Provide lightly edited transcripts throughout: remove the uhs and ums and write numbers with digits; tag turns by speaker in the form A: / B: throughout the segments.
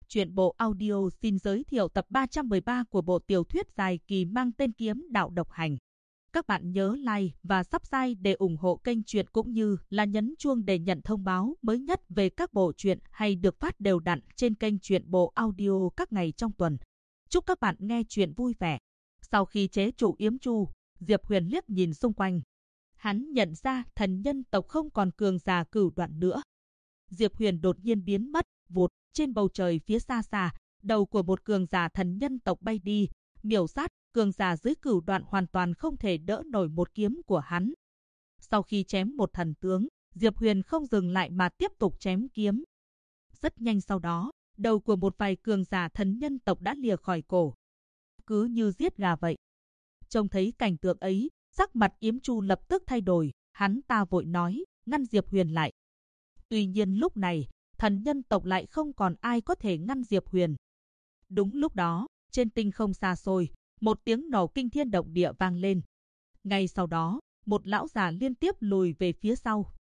A: Truyện bộ audio xin giới thiệu tập 313 của bộ tiểu thuyết dài kỳ mang tên Kiếm Đạo Độc Hành. Các bạn nhớ like và subscribe để ủng hộ kênh truyện cũng như là nhấn chuông để nhận thông báo mới nhất về các bộ truyện hay được phát đều đặn trên kênh truyện bộ audio các ngày trong tuần. Chúc các bạn nghe truyện vui vẻ. Sau khi chế trụ Yếm Chu, Diệp Huyền liếc nhìn xung quanh. Hắn nhận ra thần nhân tộc không còn cường giả cửu đoạn nữa. Diệp Huyền đột nhiên biến mất, vụt, trên bầu trời phía xa xa, đầu của một cường giả thần nhân tộc bay đi, miểu sát, cường giả dưới cửu đoạn hoàn toàn không thể đỡ nổi một kiếm của hắn. Sau khi chém một thần tướng, Diệp Huyền không dừng lại mà tiếp tục chém kiếm. Rất nhanh sau đó, đầu của một vài cường giả thần nhân tộc đã lìa khỏi cổ. Cứ như giết gà vậy. Trông thấy cảnh tượng ấy, sắc mặt Yếm Chu lập tức thay đổi, hắn ta vội nói, ngăn Diệp Huyền lại. Tuy nhiên lúc này, thần nhân tộc lại không còn ai có thể ngăn Diệp Huyền. Đúng lúc đó, trên tinh không xa xôi, một tiếng nổ kinh thiên động địa vang lên. Ngay sau đó, một lão già liên tiếp lùi về phía sau.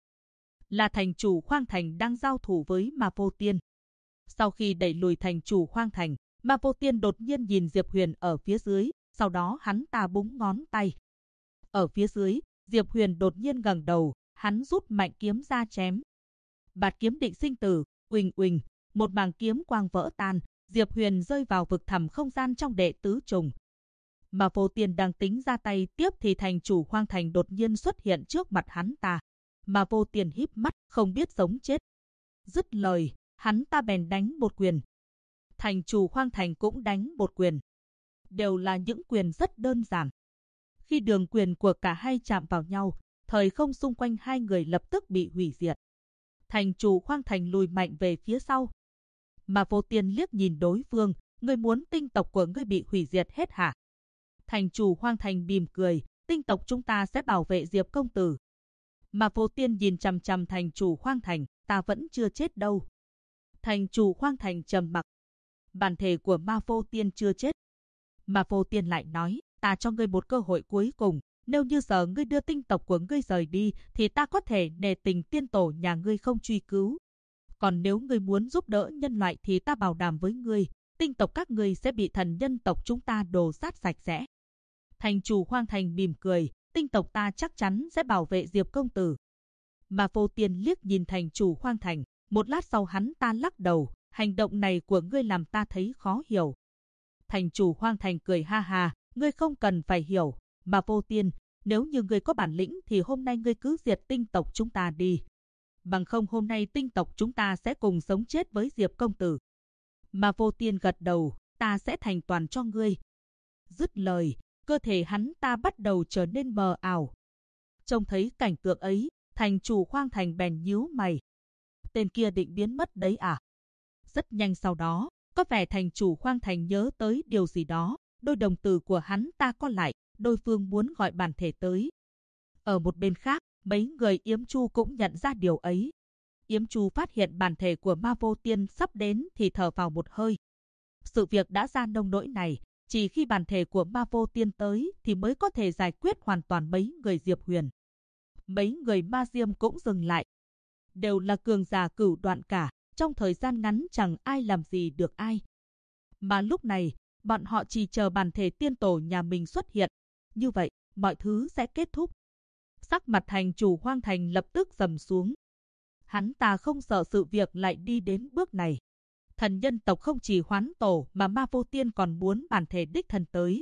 A: Là thành chủ Khoang Thành đang giao thủ với Ma Vô Tiên. Sau khi đẩy lùi thành chủ Khoang Thành, Ma Vô Tiên đột nhiên nhìn Diệp Huyền ở phía dưới, sau đó hắn ta búng ngón tay. Ở phía dưới, Diệp Huyền đột nhiên ngẩng đầu, hắn rút mạnh kiếm ra chém. Bạt kiếm định sinh tử, uỳnh uỳnh, một mảng kiếm quang vỡ tan, Diệp Huyền rơi vào vực thẳm không gian trong đệ tứ trùng. Mà Vô Tiên đang tính ra tay tiếp thì thành chủ Khoang Thành đột nhiên xuất hiện trước mặt hắn ta. Mà Vô Tiên híp mắt, không biết sống chết. Dứt lời, hắn ta bèn đánh một quyền. Thành chủ Khoang Thành cũng đánh một quyền. Đều là những quyền rất đơn giản. Khi đường quyền của cả hai chạm vào nhau, thời không xung quanh hai người lập tức bị hủy diệt. Thành chủ Khoang Thành lùi mạnh về phía sau. Mà Vô Tiên liếc nhìn đối phương, ngươi muốn tinh tộc của ngươi bị hủy diệt hết hả? Thành chủ Khoang Thành mỉm cười, tinh tộc chúng ta sẽ bảo vệ Diệp công tử. Mà Vô Tiên nhìn chằm chằm thành chủ Khoang Thành, ta vẫn chưa chết đâu. Thành chủ Khoang Thành trầm mặc. Bản thể của Ma Vô Tiên chưa chết. Mà Vô Tiên lại nói, ta cho ngươi một cơ hội cuối cùng. Nếu như giờ ngươi đưa tinh tộc của ngươi rời đi, thì ta có thể nể tình tiên tổ nhà ngươi không truy cứu. Còn nếu ngươi muốn giúp đỡ nhân loại thì ta bảo đảm với ngươi, tinh tộc các ngươi sẽ bị thần nhân tộc chúng ta đồ sát sạch sẽ. Thành chủ Khoang Thành mỉm cười, tinh tộc ta chắc chắn sẽ bảo vệ Diệp công tử. Mà Vô Tiên liếc nhìn thành chủ Khoang Thành, một lát sau hắn ta lắc đầu, hành động này của ngươi làm ta thấy khó hiểu. Thành chủ Khoang Thành cười ha ha, ngươi không cần phải hiểu. Mà Vô Tiên, nếu như ngươi có bản lĩnh thì hôm nay ngươi cứ diệt tinh tộc chúng ta đi. Bằng không hôm nay tinh tộc chúng ta sẽ cùng sống chết với Diệp công tử. Mà Vô Tiên gật đầu, ta sẽ thành toàn cho ngươi. Dứt lời, cơ thể hắn ta bắt đầu trở nên mờ ảo. Trông thấy cảnh tượng ấy, thành chủ Khoang Thành bèn nhíu mày. Tên kia định biến mất đấy à? Rất nhanh sau đó, có vẻ thành chủ Khoang Thành nhớ tới điều gì đó, đôi đồng tử của hắn ta co lại. Đối phương muốn gọi bản thể tới. Ở một bên khác, mấy người Yếm Chu cũng nhận ra điều ấy. Yếm Chu phát hiện bản thể của Ma Vô Tiên sắp đến thì thở vào một hơi. Sự việc đã ra nông nỗi này, chỉ khi bản thể của Ma Vô Tiên tới thì mới có thể giải quyết hoàn toàn mấy người Diệp Huyền. Mấy người Ma Diêm cũng dừng lại. Đều là cường giả cửu đoạn cả, trong thời gian ngắn chẳng ai làm gì được ai. Mà lúc này, bọn họ chỉ chờ bản thể tiên tổ nhà mình xuất hiện. Như vậy, mọi thứ sẽ kết thúc. Sắc mặt thành chủ Khoang Thành lập tức trầm xuống. Hắn ta không sợ sự việc lại đi đến bước này. Thần nhân tộc không chỉ hoán tổ mà Ma Vô Tiên còn muốn bản thể đích thân tới.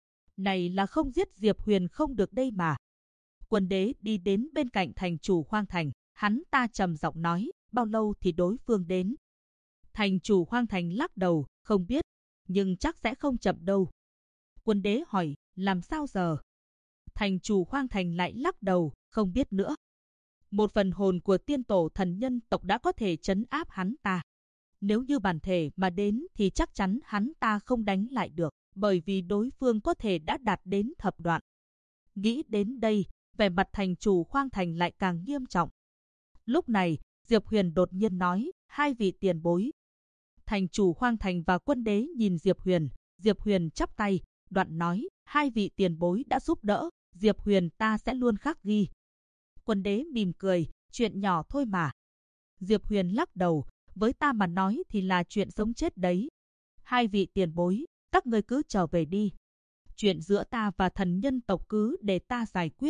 A: Này là không giết Diệp Huyền không được đây mà. Quân đế đi đến bên cạnh thành chủ Khoang Thành. Hắn ta trầm giọng nói, bao lâu thì đối phương đến. Thành chủ Khoang Thành lắc đầu, không biết, nhưng chắc sẽ không chậm đâu. Quân đế hỏi, làm sao giờ? Thành chủ Khoang Thành lại lắc đầu, không biết nữa. Một phần hồn của tiên tổ thần nhân tộc đã có thể trấn áp hắn ta. Nếu như bản thể mà đến thì chắc chắn hắn ta không đánh lại được, bởi vì đối phương có thể đã đạt đến thập đoạn. Nghĩ đến đây, vẻ mặt thành chủ Khoang Thành lại càng nghiêm trọng. Lúc này, Diệp Huyền đột nhiên nói, hai vị tiền bối. Thành chủ Khoang Thành và quân đế nhìn Diệp Huyền chắp tay, đoạn nói, hai vị tiền bối đã giúp đỡ, Diệp Huyền ta sẽ luôn khắc ghi. Quân đế mỉm cười, chuyện nhỏ thôi mà. Diệp Huyền lắc đầu, với ta mà nói thì là chuyện sống chết đấy. Hai vị tiền bối, các ngươi cứ trở về đi. Chuyện giữa ta và thần nhân tộc cứ để ta giải quyết.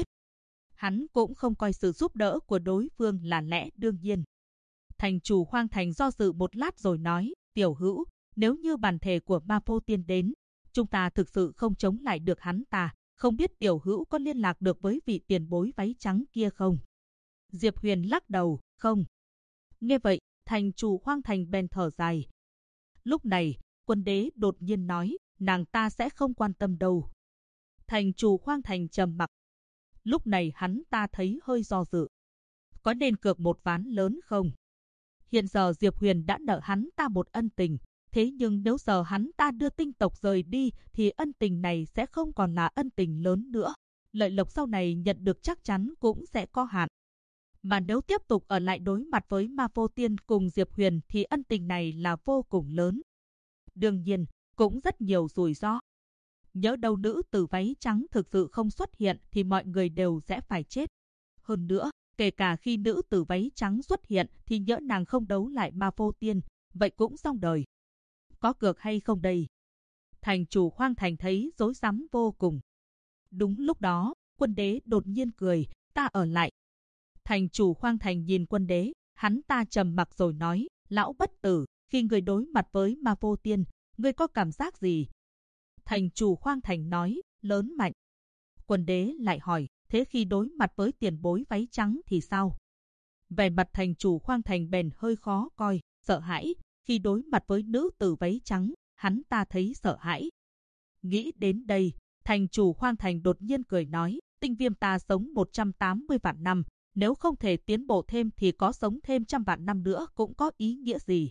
A: Hắn cũng không coi sự giúp đỡ của đối phương là lẽ đương nhiên. Thành chủ Hoang Thành do dự một lát rồi nói, tiểu hữu, nếu như bản thể của Ma Vô Tiên đến, chúng ta thực sự không chống lại được hắn ta. Không biết tiểu hữu có liên lạc được với vị tiền bối váy trắng kia không? Diệp Huyền lắc đầu, không. Nghe vậy, thành chủ Hoang Thành bèn thở dài. Lúc này, Quân Đế đột nhiên nói, nàng ta sẽ không quan tâm đâu. Thành chủ Hoang Thành trầm mặc. Lúc này hắn ta thấy hơi do dự. Có nên cược một ván lớn không? Hiện giờ Diệp Huyền đã nợ hắn ta một ân tình. Thế nhưng nếu giờ hắn ta đưa tinh tộc rời đi thì ân tình này sẽ không còn là ân tình lớn nữa. Lợi lộc sau này nhận được chắc chắn cũng sẽ có hạn. Mà nếu tiếp tục ở lại đối mặt với Ma Vô Tiên cùng Diệp Huyền thì ân tình này là vô cùng lớn. Đương nhiên, cũng rất nhiều rủi ro. Nhỡ đâu nữ tử váy trắng thực sự không xuất hiện thì mọi người đều sẽ phải chết. Hơn nữa, kể cả khi nữ tử váy trắng xuất hiện thì nhỡ nàng không đấu lại Ma Vô Tiên, vậy cũng xong đời. Có cược hay không đây? Thành chủ Hoang Thành thấy rối rắm vô cùng. Đúng lúc đó, Quân Đế đột nhiên cười, ta ở lại. Thành chủ Hoang Thành nhìn Quân Đế, hắn ta trầm mặc rồi nói, lão bất tử, khi người đối mặt với Ma Vô Tiên, ngươi có cảm giác gì? Thành chủ Hoang Thành nói, lớn mạnh. Quân Đế lại hỏi, thế khi đối mặt với tiền bối váy trắng thì sao? Vẻ mặt thành chủ Hoang Thành bèn hơi khó coi, sợ hãi. Khi đối mặt với nữ tử váy trắng, hắn ta thấy sợ hãi. Nghĩ đến đây, thành chủ Hoang Thành đột nhiên cười nói, tinh viêm ta sống 180 vạn năm, nếu không thể tiến bộ thêm thì có sống thêm 100 vạn năm nữa cũng có ý nghĩa gì.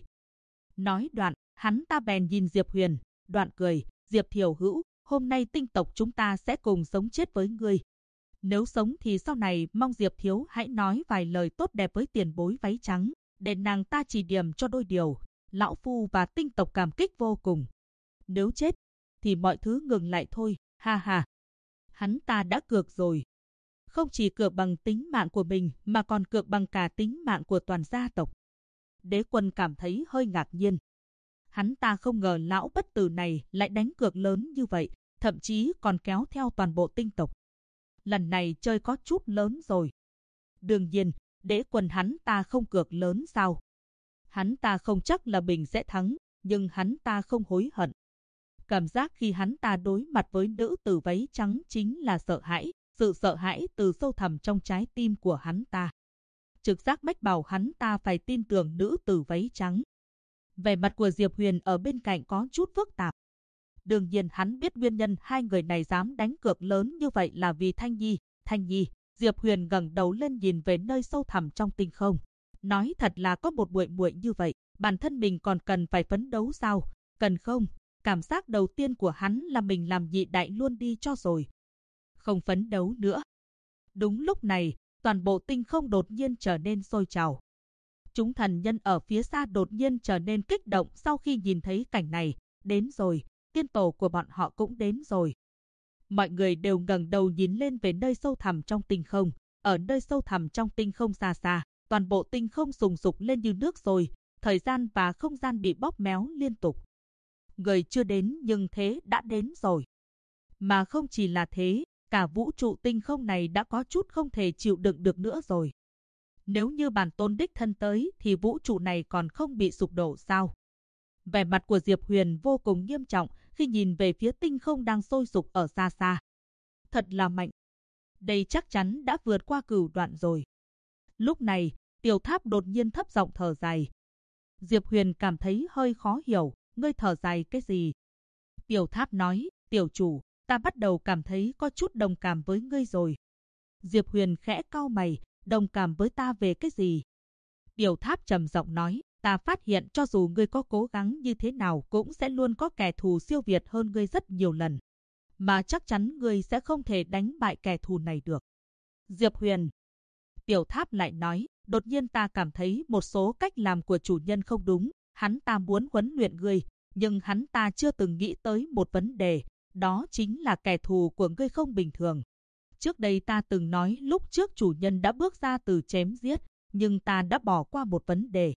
A: Nói đoạn, hắn ta bèn nhìn Diệp Huyền, đoạn cười, Diệp Thiểu Hữu, hôm nay tinh tộc chúng ta sẽ cùng sống chết với ngươi. Nếu sống thì sau này mong Diệp Thiếu hãy nói vài lời tốt đẹp với tiền bối váy trắng, để nàng ta chỉ điểm cho đôi điều. Lão Phu và tinh tộc cảm kích vô cùng. Nếu chết, thì mọi thứ ngừng lại thôi, ha ha. Hắn ta đã cược rồi. Không chỉ cược bằng tính mạng của mình mà còn cược bằng cả tính mạng của toàn gia tộc. Đế Quân cảm thấy hơi ngạc nhiên. Hắn ta không ngờ lão bất tử này lại đánh cược lớn như vậy, thậm chí còn kéo theo toàn bộ tinh tộc. Lần này chơi có chút lớn rồi. Đương nhiên, Đế Quân hắn ta không cược lớn sao? Hắn ta không chắc là mình sẽ thắng, nhưng hắn ta không hối hận. Cảm giác khi hắn ta đối mặt với nữ tử váy trắng chính là sợ hãi, sự sợ hãi từ sâu thẳm trong trái tim của hắn ta. Trực giác mách bảo hắn ta phải tin tưởng nữ tử váy trắng. Vẻ mặt của Diệp Huyền ở bên cạnh có chút phức tạp. Đương nhiên hắn biết nguyên nhân hai người này dám đánh cược lớn như vậy là vì Thanh Nhi. Thanh Nhi, Diệp Huyền ngẩng đầu lên nhìn về nơi sâu thẳm trong tinh không. Nói thật là có một muội muội như vậy, bản thân mình còn cần phải phấn đấu sao? Cần không? Cảm giác đầu tiên của hắn là mình làm nhị đại luôn đi cho rồi. Không phấn đấu nữa. Đúng lúc này, toàn bộ tinh không đột nhiên trở nên sôi trào. Chúng thần nhân ở phía xa đột nhiên trở nên kích động sau khi nhìn thấy cảnh này. Đến rồi, tiên tổ của bọn họ cũng đến rồi. Mọi người đều ngẩng đầu nhìn lên về nơi sâu thẳm trong tinh không. Ở nơi sâu thẳm trong tinh không xa xa, toàn bộ tinh không sùng sục lên như nước rồi, thời gian và không gian bị bóp méo liên tục. Người chưa đến nhưng thế đã đến rồi. Mà không chỉ là thế, cả vũ trụ tinh không này đã có chút không thể chịu đựng được nữa rồi. Nếu như bản tôn đích thân tới thì vũ trụ này còn không bị sụp đổ sao? Vẻ mặt của Diệp Huyền vô cùng nghiêm trọng khi nhìn về phía tinh không đang sôi sục ở xa xa. Thật là mạnh. Đây chắc chắn đã vượt qua cửu đoạn rồi. Lúc này, Tiểu Tháp đột nhiên thấp giọng thở dài. Diệp Huyền cảm thấy hơi khó hiểu, ngươi thở dài cái gì? Tiểu Tháp nói, tiểu chủ, ta bắt đầu cảm thấy có chút đồng cảm với ngươi rồi. Diệp Huyền khẽ cau mày, đồng cảm với ta về cái gì? Tiểu Tháp trầm giọng nói, ta phát hiện cho dù ngươi có cố gắng như thế nào cũng sẽ luôn có kẻ thù siêu việt hơn ngươi rất nhiều lần. Mà chắc chắn ngươi sẽ không thể đánh bại kẻ thù này được. Diệp Huyền. Tiểu Tháp lại nói, đột nhiên ta cảm thấy một số cách làm của chủ nhân không đúng. Hắn ta muốn huấn luyện ngươi, nhưng hắn ta chưa từng nghĩ tới một vấn đề, đó chính là kẻ thù của ngươi không bình thường. Trước đây ta từng nói lúc trước chủ nhân đã bước ra từ chém giết, nhưng ta đã bỏ qua một vấn đề.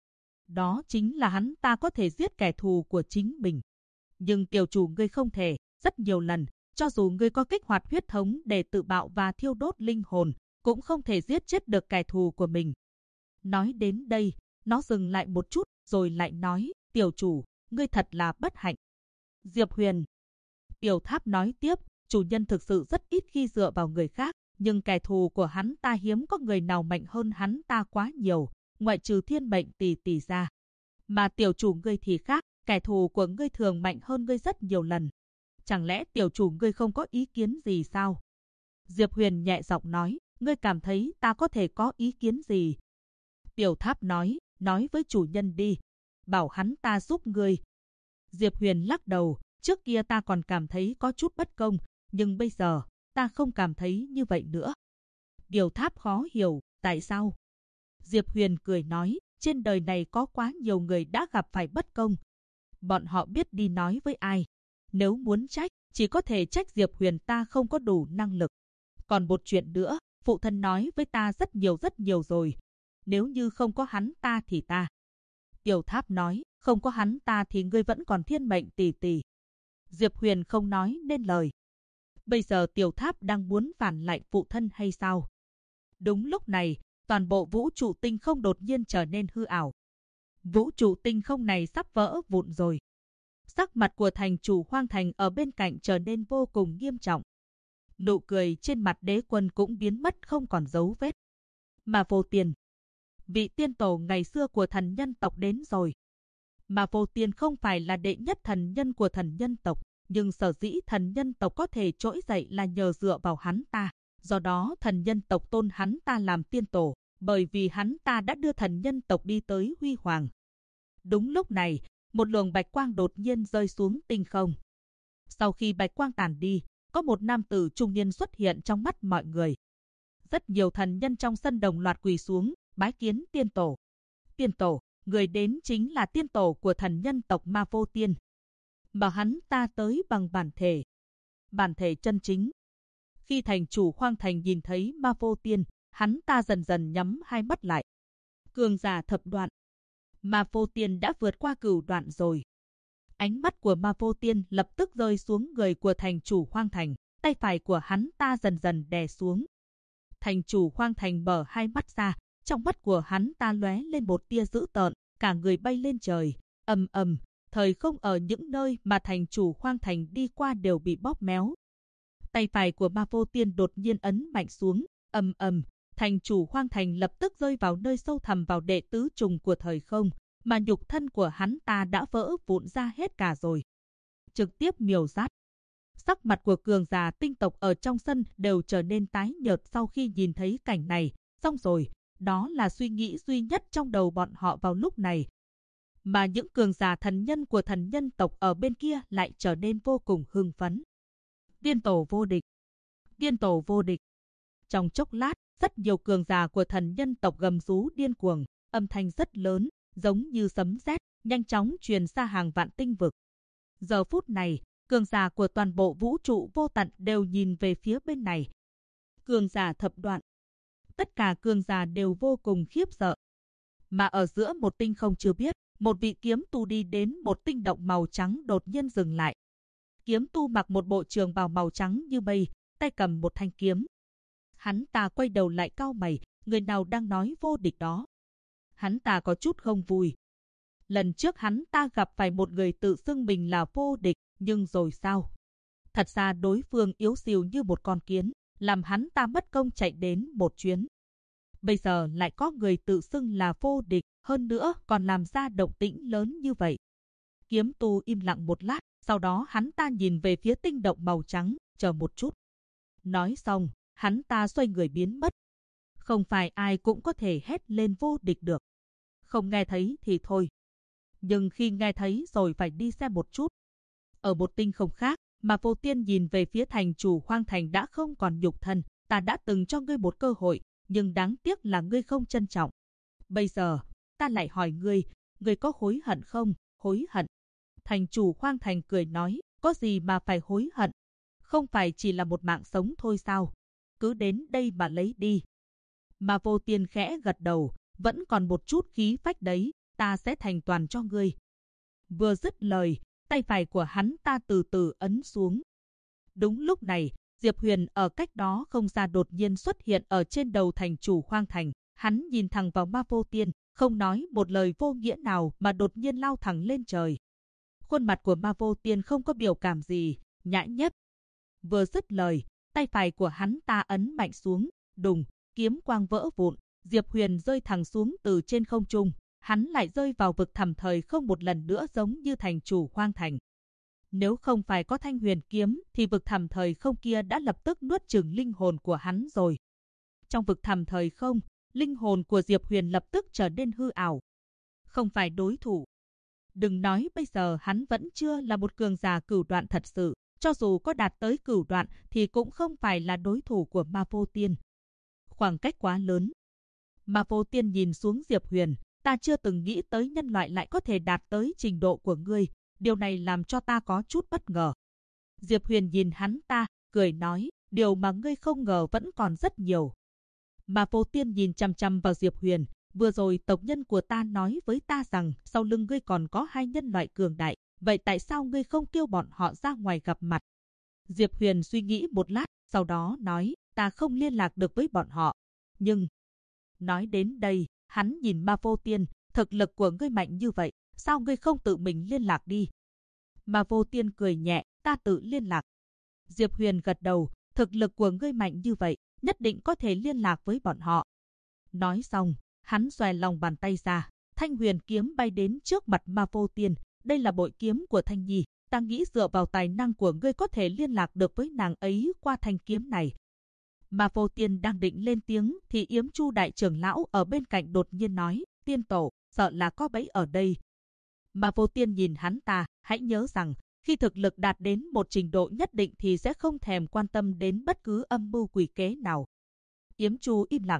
A: Đó chính là hắn ta có thể giết kẻ thù của chính mình. Nhưng tiểu chủ ngươi không thể, rất nhiều lần, cho dù ngươi có kích hoạt huyết thống để tự bạo và thiêu đốt linh hồn, cũng không thể giết chết được kẻ thù của mình. Nói đến đây, nó dừng lại một chút, rồi lại nói, tiểu chủ, ngươi thật là bất hạnh. Diệp Huyền. Tiểu Tháp nói tiếp, chủ nhân thực sự rất ít khi dựa vào người khác, nhưng kẻ thù của hắn ta hiếm có người nào mạnh hơn hắn ta quá nhiều, ngoại trừ thiên mệnh tỷ tỷ ra. Mà tiểu chủ ngươi thì khác, kẻ thù của ngươi thường mạnh hơn ngươi rất nhiều lần. Chẳng lẽ tiểu chủ ngươi không có ý kiến gì sao? Diệp Huyền nhẹ giọng nói, ngươi cảm thấy ta có thể có ý kiến gì? Tiểu Tháp nói với chủ nhân đi, bảo hắn ta giúp ngươi. Diệp Huyền lắc đầu, trước kia ta còn cảm thấy có chút bất công, nhưng bây giờ, ta không cảm thấy như vậy nữa. Tiểu Tháp khó hiểu, tại sao? Diệp Huyền cười nói, trên đời này có quá nhiều người đã gặp phải bất công. Bọn họ biết đi nói với ai. Nếu muốn trách, chỉ có thể trách Diệp Huyền ta không có đủ năng lực. Còn một chuyện nữa, phụ thân nói với ta rất nhiều rồi. Nếu như không có hắn ta thì ta. Tiểu Tháp nói, không có hắn ta thì ngươi vẫn còn thiên mệnh tỷ tỷ. Diệp Huyền không nói nên lời. Bây giờ Tiểu Tháp đang muốn phản lại phụ thân hay sao? Đúng lúc này, toàn bộ vũ trụ tinh không đột nhiên trở nên hư ảo. Vũ trụ tinh không này sắp vỡ vụn rồi. Sắc mặt của thành chủ Hoang Thành ở bên cạnh trở nên vô cùng nghiêm trọng. Nụ cười trên mặt đế quân cũng biến mất không còn dấu vết. Mà Vô Tiên, vị tiên tổ ngày xưa của thần nhân tộc đến rồi. Mà Vô Tiên không phải là đệ nhất thần nhân của thần nhân tộc, nhưng sở dĩ thần nhân tộc có thể trỗi dậy là nhờ dựa vào hắn ta. Do đó thần nhân tộc tôn hắn ta làm tiên tổ, bởi vì hắn ta đã đưa thần nhân tộc đi tới huy hoàng. Đúng lúc này, một luồng bạch quang đột nhiên rơi xuống tinh không. Sau khi bạch quang tàn đi, có một nam tử trung niên xuất hiện trong mắt mọi người. Rất nhiều thần nhân trong sân đồng loạt quỳ xuống, bái kiến tiên tổ. Tiên tổ, người đến chính là tiên tổ của thần nhân tộc Ma Vô Tiên. Mà hắn ta tới bằng bản thể chân chính. Khi thành chủ Hoang Thành nhìn thấy Ma Vô Tiên, hắn ta dần dần nhắm hai mắt lại. Cường giả thập đoạn. Ma Vô Tiên đã vượt qua cửu đoạn rồi. Ánh mắt của Ma Vô Tiên lập tức rơi xuống người của thành chủ Hoang Thành, tay phải của hắn ta dần dần đè xuống. Thành chủ Hoang Thành mở hai mắt ra, trong mắt của hắn ta lóe lên một tia dữ tợn, cả người bay lên trời, ầm ầm, thời không ở những nơi mà thành chủ Hoang Thành đi qua đều bị bóp méo. Tay phải của Ma Vô Tiên đột nhiên ấn mạnh xuống, ầm ầm, thành chủ Hoang Thành lập tức rơi vào nơi sâu thẳm vào đệ tứ trùng của thời không, mà nhục thân của hắn ta đã vỡ vụn ra hết cả rồi. Trực tiếp miểu sát. Sắc mặt của cường giả tinh tộc ở trong sân đều trở nên tái nhợt sau khi nhìn thấy cảnh này. Xong rồi, đó là suy nghĩ duy nhất trong đầu bọn họ vào lúc này. Mà những cường giả thần nhân của thần nhân tộc ở bên kia lại trở nên vô cùng hưng phấn. Tiên tổ vô địch. Tiên tổ vô địch. Trong chốc lát, rất nhiều cường giả của thần nhân tộc gầm rú điên cuồng, âm thanh rất lớn, giống như sấm sét, nhanh chóng truyền ra hàng vạn tinh vực. Giờ phút này, cường giả của toàn bộ vũ trụ vô tận đều nhìn về phía bên này. Cường giả thập đoạn. Tất cả cường giả đều vô cùng khiếp sợ. Mà ở giữa một tinh không chưa biết, một vị kiếm tu đi đến một tinh động màu trắng đột nhiên dừng lại. Kiếm tu mặc một bộ trường bào màu trắng như mây, tay cầm một thanh kiếm. Hắn ta quay đầu lại cau mày, người nào đang nói vô địch đó. Hắn ta có chút không vui. Lần trước hắn ta gặp phải một người tự xưng mình là vô địch, nhưng rồi sao? Thật ra đối phương yếu xìu như một con kiến, làm hắn ta mất công chạy đến một chuyến. Bây giờ lại có người tự xưng là vô địch, hơn nữa còn làm ra động tĩnh lớn như vậy. Kiếm tu im lặng một lát, sau đó hắn ta nhìn về phía tinh động màu trắng, chờ một chút. Nói xong, hắn ta xoay người biến mất. Không phải ai cũng có thể hét lên vô địch được. Không nghe thấy thì thôi. Nhưng khi nghe thấy rồi phải đi xem một chút. Ở một tinh không khác, mà Vô Tiên nhìn về phía thành chủ Hoang Thành đã không còn nhục thân. Ta đã từng cho ngươi một cơ hội, nhưng đáng tiếc là ngươi không trân trọng. Bây giờ, ta lại hỏi ngươi có hối hận không? Hối hận. Thành chủ Hoang Thành cười nói, có gì mà phải hối hận? Không phải chỉ là một mạng sống thôi sao? Cứ đến đây mà lấy đi. Mà Vô Tiên khẽ gật đầu, vẫn còn một chút khí phách đấy, ta sẽ thành toàn cho ngươi. Vừa dứt lời, tay phải của hắn ta từ từ ấn xuống. Đúng lúc này, Diệp Huyền ở cách đó không xa đột nhiên xuất hiện ở trên đầu thành chủ Hoang Thành. Hắn nhìn thẳng vào Ma Vô Tiên, không nói một lời vô nghĩa nào mà đột nhiên lao thẳng lên trời. Khuôn mặt của Ma Vô Tiên không có biểu cảm gì, nhã nhép. Vừa dứt lời, tay phải của hắn ta ấn mạnh xuống, đùng, kiếm quang vỡ vụn, Diệp Huyền rơi thẳng xuống từ trên không trung. Hắn lại rơi vào vực thẳm thời không một lần nữa giống như thành chủ Hoang Thành. Nếu không phải có Thanh Huyền kiếm thì vực thẳm thời không kia đã lập tức nuốt chửng linh hồn của hắn rồi. Trong vực thẳm thời không, linh hồn của Diệp Huyền lập tức trở nên hư ảo. Không phải đối thủ. Đừng nói bây giờ hắn vẫn chưa là một cường giả cửu đoạn thật sự. Cho dù có đạt tới cửu đoạn thì cũng không phải là đối thủ của Ma Vô Tiên. Khoảng cách quá lớn. Ma Vô Tiên nhìn xuống Diệp Huyền. Ta chưa từng nghĩ tới nhân loại lại có thể đạt tới trình độ của ngươi. Điều này làm cho ta có chút bất ngờ. Diệp Huyền nhìn hắn ta, cười nói, điều mà ngươi không ngờ vẫn còn rất nhiều. Ma Vô Tiên nhìn chằm chằm vào Diệp Huyền. Vừa rồi tộc nhân của ta nói với ta rằng sau lưng ngươi còn có 2 nhân loại cường đại. Vậy tại sao ngươi không kêu bọn họ ra ngoài gặp mặt? Diệp Huyền suy nghĩ một lát, sau đó nói, ta không liên lạc được với bọn họ. Nhưng, nói đến đây, hắn nhìn Ma Vô Tiên, thực lực của ngươi mạnh như vậy, sao ngươi không tự mình liên lạc đi? Ma Vô Tiên cười nhẹ, ta tự liên lạc. Diệp Huyền gật đầu, thực lực của ngươi mạnh như vậy, nhất định có thể liên lạc với bọn họ. Nói xong, hắn xòe lòng bàn tay ra, Thanh Huyền kiếm bay đến trước mặt Ma Vô Tiên. Đây là bội kiếm của Thanh Nhi, ta nghĩ dựa vào tài năng của ngươi có thể liên lạc được với nàng ấy qua thanh kiếm này. Ma Vô Tiên đang định lên tiếng thì Yếm Chu đại trưởng lão ở bên cạnh đột nhiên nói, tiên tổ, sợ là có bẫy ở đây. Ma Vô Tiên nhìn hắn ta, hãy nhớ rằng, khi thực lực đạt đến một trình độ nhất định thì sẽ không thèm quan tâm đến bất cứ âm mưu quỷ kế nào. Yếm Chu im lặng.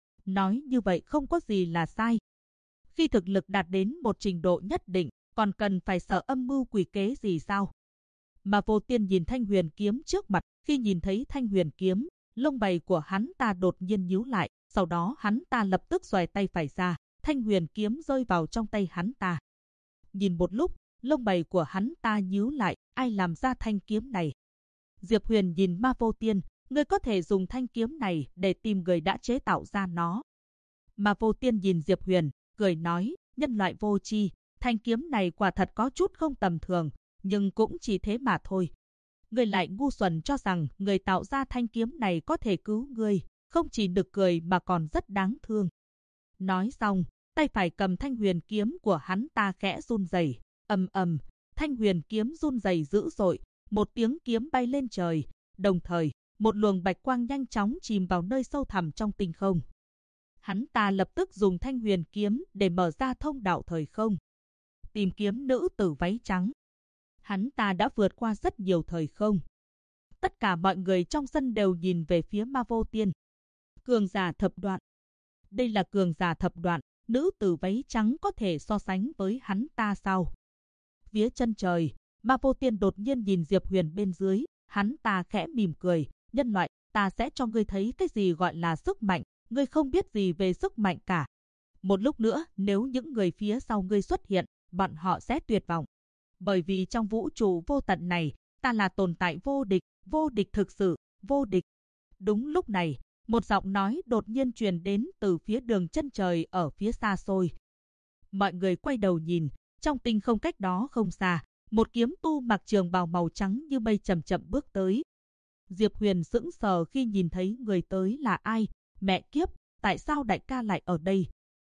A: Nói như vậy không có gì là sai. Khi thực lực đạt đến một trình độ nhất định, còn cần phải sợ âm mưu quỷ kế gì sao? Ma Vô Tiên nhìn Thanh Huyền kiếm trước mặt, khi nhìn thấy Thanh Huyền kiếm, lông mày của hắn ta đột nhiên nhíu lại, sau đó hắn ta lập tức xoài tay phải ra, Thanh Huyền kiếm rơi vào trong tay hắn ta. Nhìn một lúc, lông mày của hắn ta nhíu lại, ai làm ra thanh kiếm này? Diệp Huyền nhìn Ma Vô Tiên, ngươi có thể dùng thanh kiếm này để tìm người đã chế tạo ra nó. Ma Vô Tiên nhìn Diệp Huyền, cười nói, nhân loại vô tri, thanh kiếm này quả thật có chút không tầm thường, nhưng cũng chỉ thế mà thôi. Ngươi lại ngu xuẩn cho rằng người tạo ra thanh kiếm này có thể cứu ngươi, không chỉ nực cười mà còn rất đáng thương. Nói xong, tay phải cầm Thanh Huyền kiếm của hắn ta khẽ run rẩy, ầm ầm, Thanh Huyền kiếm run rẩy dữ dội, một tiếng kiếm bay lên trời, đồng thời, một luồng bạch quang nhanh chóng chìm vào nơi sâu thẳm trong tinh không. Hắn ta lập tức dùng Thanh Huyền kiếm để mở ra thông đạo thời không. Tìm kiếm nữ tử váy trắng. Hắn ta đã vượt qua rất nhiều thời không. Tất cả mọi người trong sân đều nhìn về phía Ma Vô Tiên. Cường giả thập đoạn. Đây là cường giả thập đoạn, nữ tử váy trắng có thể so sánh với hắn ta sao? Phía chân trời, Ma Vô Tiên đột nhiên nhìn Diệp Huyền bên dưới, hắn ta khẽ mỉm cười, nhân loại, ta sẽ cho ngươi thấy cái gì gọi là sức mạnh, ngươi không biết gì về sức mạnh cả. Một lúc nữa, nếu những người phía sau ngươi xuất hiện, bọn họ sẽ tuyệt vọng. Bởi vì trong vũ trụ vô tận này, ta là tồn tại vô địch thực sự, vô địch. Đúng lúc này, một giọng nói đột nhiên truyền đến từ phía đường chân trời ở phía xa xôi. Mọi người quay đầu nhìn, trong tinh không cách đó không xa, một kiếm tu mặc trường bào màu trắng như mây chậm chậm bước tới. Diệp Huyền sững sờ khi nhìn thấy người tới là ai, mẹ kiếp, tại sao đại ca lại ở đây?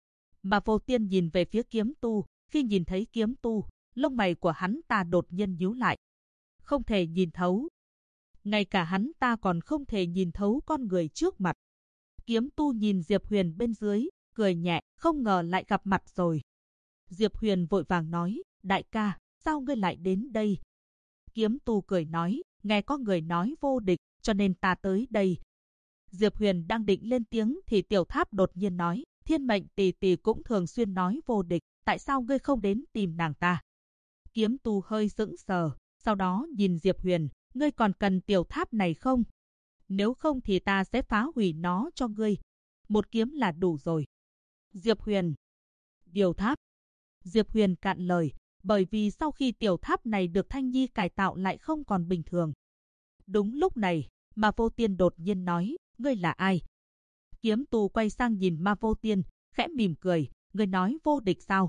A: Ma Vô Tiên nhìn về phía kiếm tu, khi nhìn thấy kiếm tu, lông mày của hắn ta đột nhiên nhíu lại. Không thể nhìn thấu. Ngay cả hắn ta còn không thể nhìn thấu con người trước mặt. Kiếm tu nhìn Diệp Huyền bên dưới, cười nhẹ, không ngờ lại gặp mặt rồi. Diệp Huyền vội vàng nói, đại ca, sao ngươi lại đến đây? Kiếm tu cười nói, nghe có người nói vô địch, cho nên ta tới đây. Diệp Huyền đang định lên tiếng thì Tiểu Tháp đột nhiên nói, Thiên Mệnh tỷ tỷ cũng thường xuyên nói vô địch, tại sao ngươi không đến tìm nàng ta? Kiếm tu hơi sững sờ, sau đó nhìn Diệp Huyền, ngươi còn cần Tiểu Tháp này không? Nếu không thì ta sẽ phá hủy nó cho ngươi. Một kiếm là đủ rồi. Diệp Huyền. Tiểu Tháp. Diệp Huyền cạn lời, bởi vì sau khi tiểu tháp này được Thanh Nhi cải tạo lại không còn bình thường. Đúng lúc này, Ma Vô Tiên đột nhiên nói, ngươi là ai? Kiếm tu quay sang nhìn Ma Vô Tiên, khẽ mỉm cười, ngươi nói vô địch sao?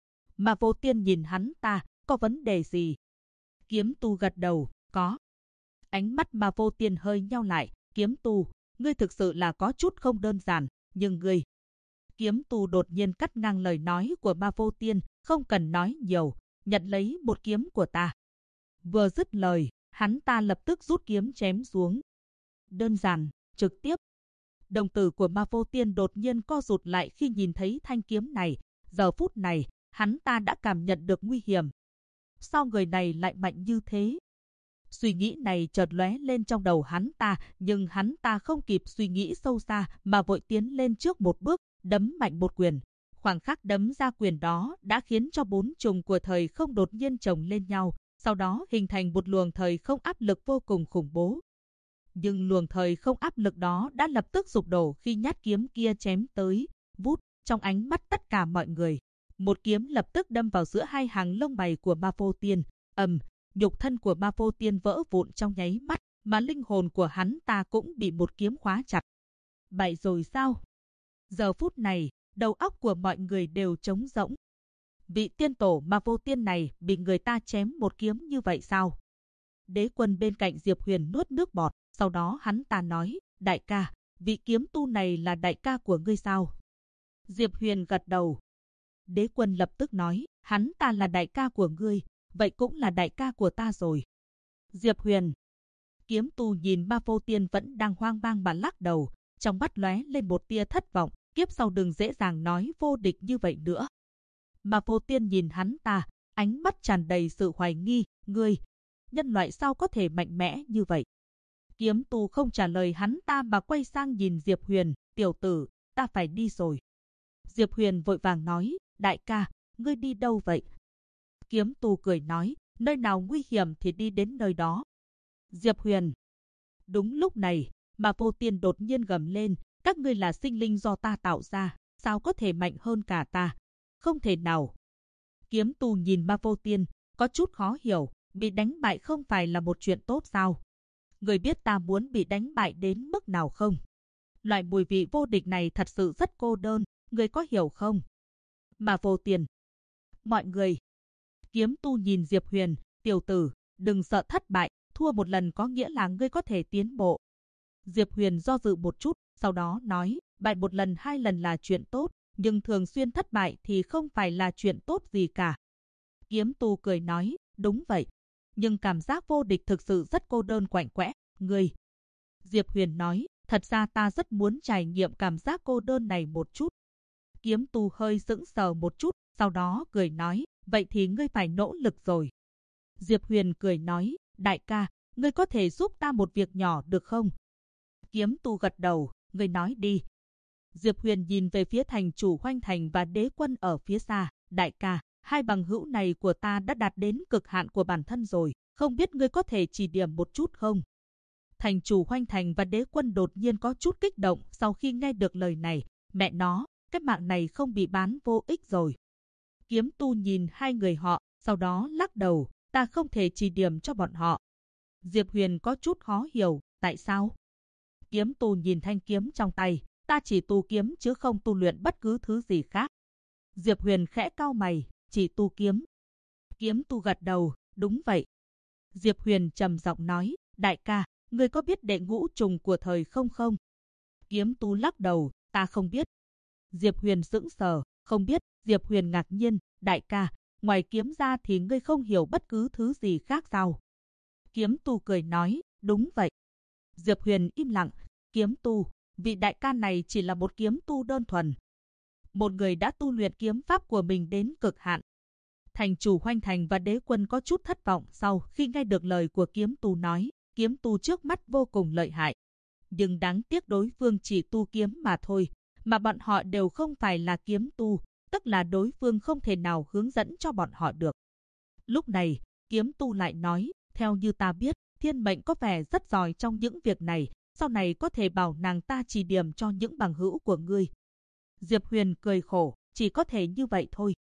A: Ma Vô Tiên nhìn hắn ta, có vấn đề gì? Kiếm tu gật đầu, có. Ánh mắt Ma Vô Tiên hơi nheo lại, kiếm tu, ngươi thực sự là có chút không đơn giản, nhưng ngươi... Kiếm tu đột nhiên cắt ngang lời nói của Ma Vô Tiên, không cần nói nhiều, nhận lấy một kiếm của ta. Vừa dứt lời, hắn ta lập tức rút kiếm chém xuống. Đơn giản, trực tiếp. Đồng tử của Ma Vô Tiên đột nhiên co rụt lại khi nhìn thấy thanh kiếm này. Giờ phút này, hắn ta đã cảm nhận được nguy hiểm. Sao người này lại mạnh như thế? Suy nghĩ này chợt lóe lên trong đầu hắn ta, nhưng hắn ta không kịp suy nghĩ sâu xa mà vội tiến lên trước một bước, đấm mạnh một quyền. Khoảng khắc đấm ra quyền đó đã khiến cho 4 trùng của thời không đột nhiên chồng lên nhau, sau đó hình thành một luồng thời không áp lực vô cùng khủng bố. Nhưng luồng thời không áp lực đó đã lập tức sụp đổ khi nhát kiếm kia chém tới, vút, trong ánh mắt tất cả mọi người. Một kiếm lập tức đâm vào giữa hai hàng lông mày của Ma Vô Tiên, nhục thân của Ma Vô Tiên vỡ vụn trong nháy mắt, mà linh hồn của hắn ta cũng bị một kiếm khóa chặt. Bại rồi sao? Giờ phút này, đầu óc của mọi người đều trống rỗng. Vị tiên tổ Ma Vô Tiên này bị người ta chém một kiếm như vậy sao? Đế Quân bên cạnh Diệp Huyền nuốt nước bọt, sau đó hắn ta nói, đại ca, vị kiếm tu này là đại ca của ngươi sao? Diệp Huyền gật đầu. Đế Quân lập tức nói, hắn ta là đại ca của ngươi, vậy cũng là đại ca của ta rồi. Diệp Huyền. Kiếm tu nhìn Ma Vô Tiên vẫn đang hoang mang mà lắc đầu, trong mắt lóe lên một tia thất vọng, kiếp sau đừng dễ dàng nói vô địch như vậy nữa. Ma Vô Tiên nhìn hắn ta, ánh mắt tràn đầy sự hoài nghi, ngươi, nhân loại sao có thể mạnh mẽ như vậy? Kiếm tu không trả lời hắn ta mà quay sang nhìn Diệp Huyền, tiểu tử, ta phải đi rồi. Diệp Huyền vội vàng nói, đại ca, ngươi đi đâu vậy? Kiếm tu cười nói, nơi nào nguy hiểm thì đi đến nơi đó. Diệp Huyền. Đúng lúc này, Ma Vô Tiên đột nhiên gầm lên, các ngươi là sinh linh do ta tạo ra, sao có thể mạnh hơn cả ta? Không thể nào. Kiếm tu nhìn Ma Vô Tiên, có chút khó hiểu, bị đánh bại không phải là một chuyện tốt sao? Người biết ta muốn bị đánh bại đến mức nào không? Loại mùi vị vô địch này thật sự rất cô đơn, người có hiểu không? Ma Vô Tiên. Mọi người. Kiếm tu nhìn Diệp Huyền, tiểu tử, đừng sợ thất bại, thua một lần có nghĩa là ngươi có thể tiến bộ. Diệp Huyền do dự một chút, sau đó nói, bại một lần 2 lần là chuyện tốt, nhưng thường xuyên thất bại thì không phải là chuyện tốt gì cả. Kiếm tu cười nói, đúng vậy, nhưng cảm giác vô địch thực sự rất cô đơn quạnh quẽ, ngươi. Diệp Huyền nói, thật ra ta rất muốn trải nghiệm cảm giác cô đơn này một chút. Kiếm tu hơi sững sờ một chút, sau đó cười nói, vậy thì ngươi phải nỗ lực rồi. Diệp Huyền cười nói, đại ca, ngươi có thể giúp ta một việc nhỏ được không? Kiếm tu gật đầu, ngươi nói đi. Diệp Huyền nhìn về phía thành chủ Hoanh Thành và Đế Quân ở phía xa, đại ca, hai bằng hữu này của ta đã đạt đến cực hạn của bản thân rồi, không biết ngươi có thể chỉ điểm một chút không? Thành chủ Hoanh Thành và Đế Quân đột nhiên có chút kích động sau khi nghe được lời này, mẹ nó, cái mạng này không bị bán vô ích rồi. Kiếm tu nhìn hai người họ, sau đó lắc đầu, ta không thể chỉ điểm cho bọn họ. Diệp Huyền có chút khó hiểu, tại sao? Kiếm tu nhìn thanh kiếm trong tay, ta chỉ tu kiếm chứ không tu luyện bất cứ thứ gì khác. Diệp Huyền khẽ cau mày, chỉ tu kiếm. Kiếm tu gật đầu, đúng vậy. Diệp Huyền trầm giọng nói, đại ca, ngươi có biết đệ ngũ trùng của thời không không? Kiếm tu lắc đầu, ta không biết. Diệp Huyền sững sờ, không biết. Diệp Huyền ngạc nhiên, đại ca, ngoài kiếm ra thì ngươi không hiểu bất cứ thứ gì khác sao? Kiếm tu cười nói, đúng vậy. Diệp Huyền im lặng, kiếm tu, vị đại ca này chỉ là một kiếm tu đơn thuần. Một người đã tu luyện kiếm pháp của mình đến cực hạn. Thành chủ Hoanh Thành và Đế Quân có chút thất vọng sau khi nghe được lời của kiếm tu nói, kiếm tu trước mắt vô cùng lợi hại. Nhưng đáng tiếc đối phương chỉ tu kiếm mà thôi, mà bọn họ đều không phải là kiếm tu, tức là đối phương không thể nào hướng dẫn cho bọn họ được. Lúc này, kiếm tu lại nói, theo như ta biết, thiên mệnh có vẻ rất giỏi trong những việc này, sau này có thể bảo nàng ta chỉ điểm cho những bằng hữu của ngươi. Diệp Huyền cười khổ, chỉ có thể như vậy thôi.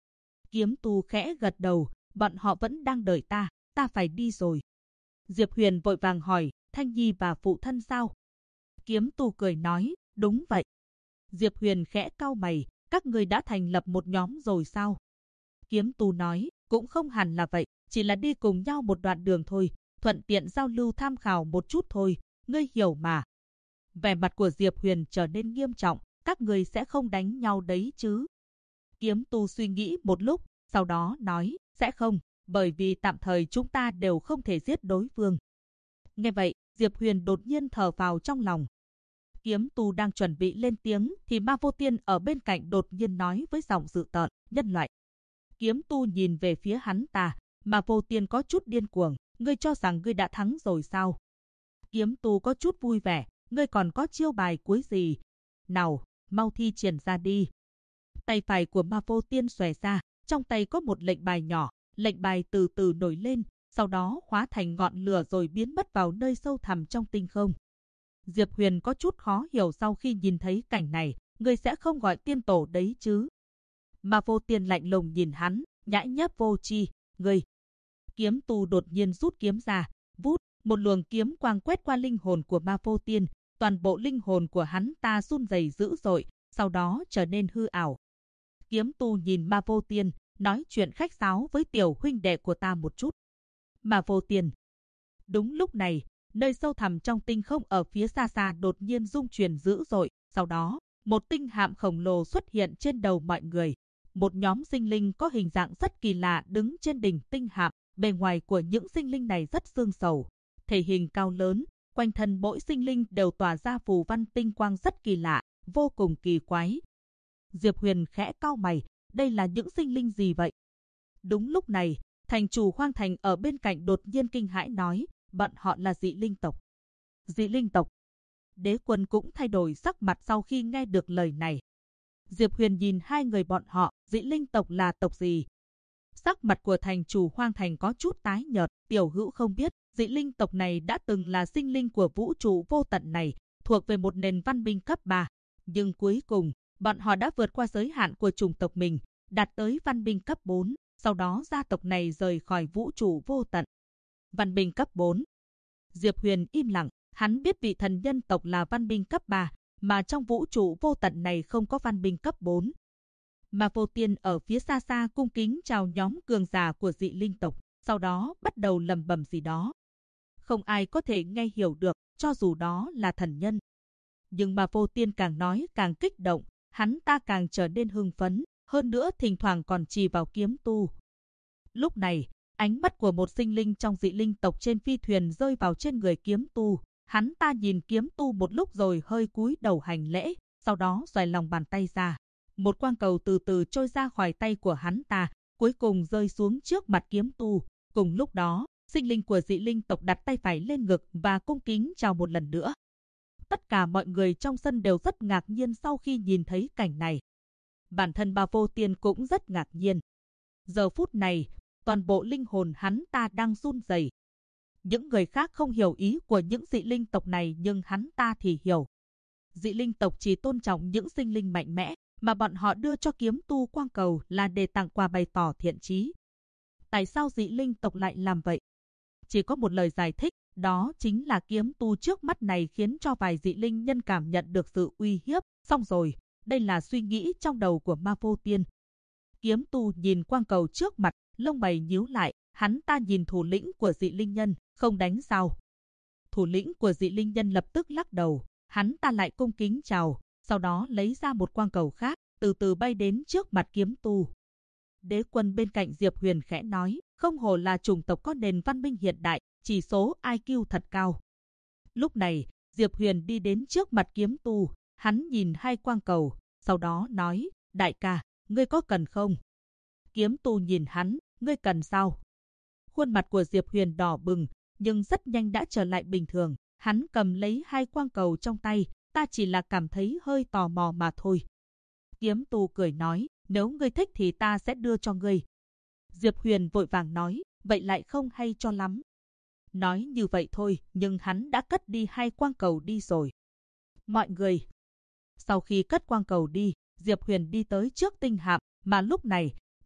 A: Kiếm tu khẽ gật đầu, bọn họ vẫn đang đợi ta phải đi rồi. Diệp Huyền vội vàng hỏi, Thanh Nhi và phụ thân sao? Kiếm tu cười nói, đúng vậy. Diệp Huyền khẽ cau mày, các người đã thành lập một nhóm rồi sao? Kiếm tu nói, cũng không hẳn là vậy, chỉ là đi cùng nhau một đoạn đường thôi, thuận tiện giao lưu tham khảo một chút thôi, ngươi hiểu mà. Vẻ mặt của Diệp Huyền trở nên nghiêm trọng, các người sẽ không đánh nhau đấy chứ? Kiếm tu suy nghĩ một lúc, sau đó nói, sẽ không, bởi vì tạm thời chúng ta đều không thể giết đối phương. Nghe vậy, Diệp Huyền đột nhiên thở phào trong lòng. Kiếm tu đang chuẩn bị lên tiếng thì Ma Vô Tiên ở bên cạnh đột nhiên nói với giọng dữ tợn, nhân loại. Kiếm tu nhìn về phía hắn ta, Ma Vô Tiên có chút điên cuồng, ngươi cho rằng ngươi đã thắng rồi sao? Kiếm tu có chút vui vẻ, ngươi còn có chiêu bài cuối gì? Nào, mau thi triển ra đi. Tay phải của Ma Vô Tiên xòe ra, trong tay có một lệnh bài nhỏ, lệnh bài từ từ nổi lên, sau đó hóa thành ngọn lửa rồi biến mất vào nơi sâu thẳm trong tinh không. Diệp Huyền có chút khó hiểu sau khi nhìn thấy cảnh này, ngươi sẽ không gọi tiên tổ đấy chứ? Ma Vô Tiên lạnh lùng nhìn hắn, nhãi nhép vô tri, ngươi. Kiếm tu đột nhiên rút kiếm ra, vút, một luồng kiếm quang quét qua linh hồn của Ma Vô Tiên, toàn bộ linh hồn của hắn ta run rẩy dữ dội, sau đó trở nên hư ảo. Kiếm tu nhìn Ma Vô Tiên, nói chuyện khách sáo với tiểu huynh đệ của ta một chút. Ma Vô Tiên. Đúng lúc này, nơi sâu thẳm trong tinh không ở phía xa xa đột nhiên rung chuyển dữ dội, sau đó, một tinh hạm khổng lồ xuất hiện trên đầu mọi người. Một nhóm sinh linh có hình dạng rất kỳ lạ đứng trên đỉnh tinh hạm, bề ngoài của những sinh linh này rất xương sầu, thể hình cao lớn, quanh thân mỗi sinh linh đều tỏa ra phù văn tinh quang rất kỳ lạ, vô cùng kỳ quái. Diệp Huyền khẽ cau mày, đây là những sinh linh gì vậy? Đúng lúc này, thành chủ Hoang Thành ở bên cạnh đột nhiên kinh hãi nói, bọn họ là dị linh tộc. Dị linh tộc? Đế Quân cũng thay đổi sắc mặt sau khi nghe được lời này. Diệp Huyền nhìn hai người bọn họ, dị linh tộc là tộc gì? Sắc mặt của thành chủ Hoang Thành có chút tái nhợt, tiểu hữu không biết, dị linh tộc này đã từng là sinh linh của vũ trụ vô tận này, thuộc về một nền văn minh cấp 3. Nhưng cuối cùng, bọn họ đã vượt qua giới hạn của chủng tộc mình, đạt tới văn minh cấp 4, sau đó gia tộc này rời khỏi vũ trụ vô tận. Văn minh cấp 4. Diệp Huyền im lặng, hắn biết vị thần nhân tộc là văn minh cấp 3, mà trong vũ trụ vô tận này không có văn minh cấp 4. Ma Vô Tiên ở phía xa xa cung kính chào nhóm cường giả của dị linh tộc, sau đó bắt đầu lẩm bẩm gì đó. Không ai có thể nghe hiểu được, cho dù đó là thần nhân. Nhưng Ma Vô Tiên càng nói càng kích động, hắn ta càng trở nên hưng phấn, hơn nữa thỉnh thoảng còn chỉ vào kiếm tu. Lúc này, ánh mắt của một sinh linh trong dị linh tộc trên phi thuyền rơi vào trên người kiếm tu. Hắn ta nhìn kiếm tu một lúc rồi hơi cúi đầu hành lễ, sau đó xoay lòng bàn tay ra. Một quang cầu từ từ trôi ra khỏi tay của hắn ta, cuối cùng rơi xuống trước mặt kiếm tu. Cùng lúc đó, sinh linh của dị linh tộc đặt tay phải lên ngực và cung kính chào một lần nữa. Tất cả mọi người trong sân đều rất ngạc nhiên sau khi nhìn thấy cảnh này. Bản thân Ma Vô Tiên cũng rất ngạc nhiên. Giờ phút này, toàn bộ linh hồn hắn ta đang run rẩy. Những người khác không hiểu ý của những dị linh tộc này nhưng hắn ta thì hiểu. Dị linh tộc chỉ tôn trọng những sinh linh mạnh mẽ, mà bọn họ đưa cho kiếm tu quang cầu là để tặng quà bày tỏ thiện chí. Tại sao dị linh tộc lại làm vậy? Chỉ có một lời giải thích, đó chính là kiếm tu trước mắt này khiến cho vài dị linh nhân cảm nhận được sự uy hiếp. Xong rồi, đây là suy nghĩ trong đầu của Ma Vô Tiên. Kiếm tu nhìn quang cầu trước mặt, lông mày nhíu lại, hắn ta nhìn thủ lĩnh của dị linh nhân, không đánh sao? Thủ lĩnh của dị linh nhân lập tức lắc đầu, hắn ta lại cung kính chào, sau đó lấy ra một quang cầu khác, từ từ bay đến trước mặt kiếm tu. Đế Quân bên cạnh Diệp Huyền khẽ nói, không hổ là chủng tộc có nền văn minh hiện đại, chỉ số IQ thật cao. Lúc này, Diệp Huyền đi đến trước mặt kiếm tu, hắn nhìn hai quang cầu, sau đó nói, đại ca, ngươi có cần không? Kiếm tu nhìn hắn, ngươi cần sao? Khuôn mặt của Diệp Huyền đỏ bừng, nhưng rất nhanh đã trở lại bình thường. Hắn cầm lấy hai quang cầu trong tay, ta chỉ là cảm thấy hơi tò mò mà thôi. Kiếm tu cười nói, nếu ngươi thích thì ta sẽ đưa cho ngươi. Diệp Huyền vội vàng nói, vậy lại không hay cho lắm. Nói như vậy thôi, nhưng hắn đã cất đi hai quang cầu đi rồi. Mọi người. Sau khi cất quang cầu đi, Diệp Huyền đi tới trước tinh hạm, mà lúc này,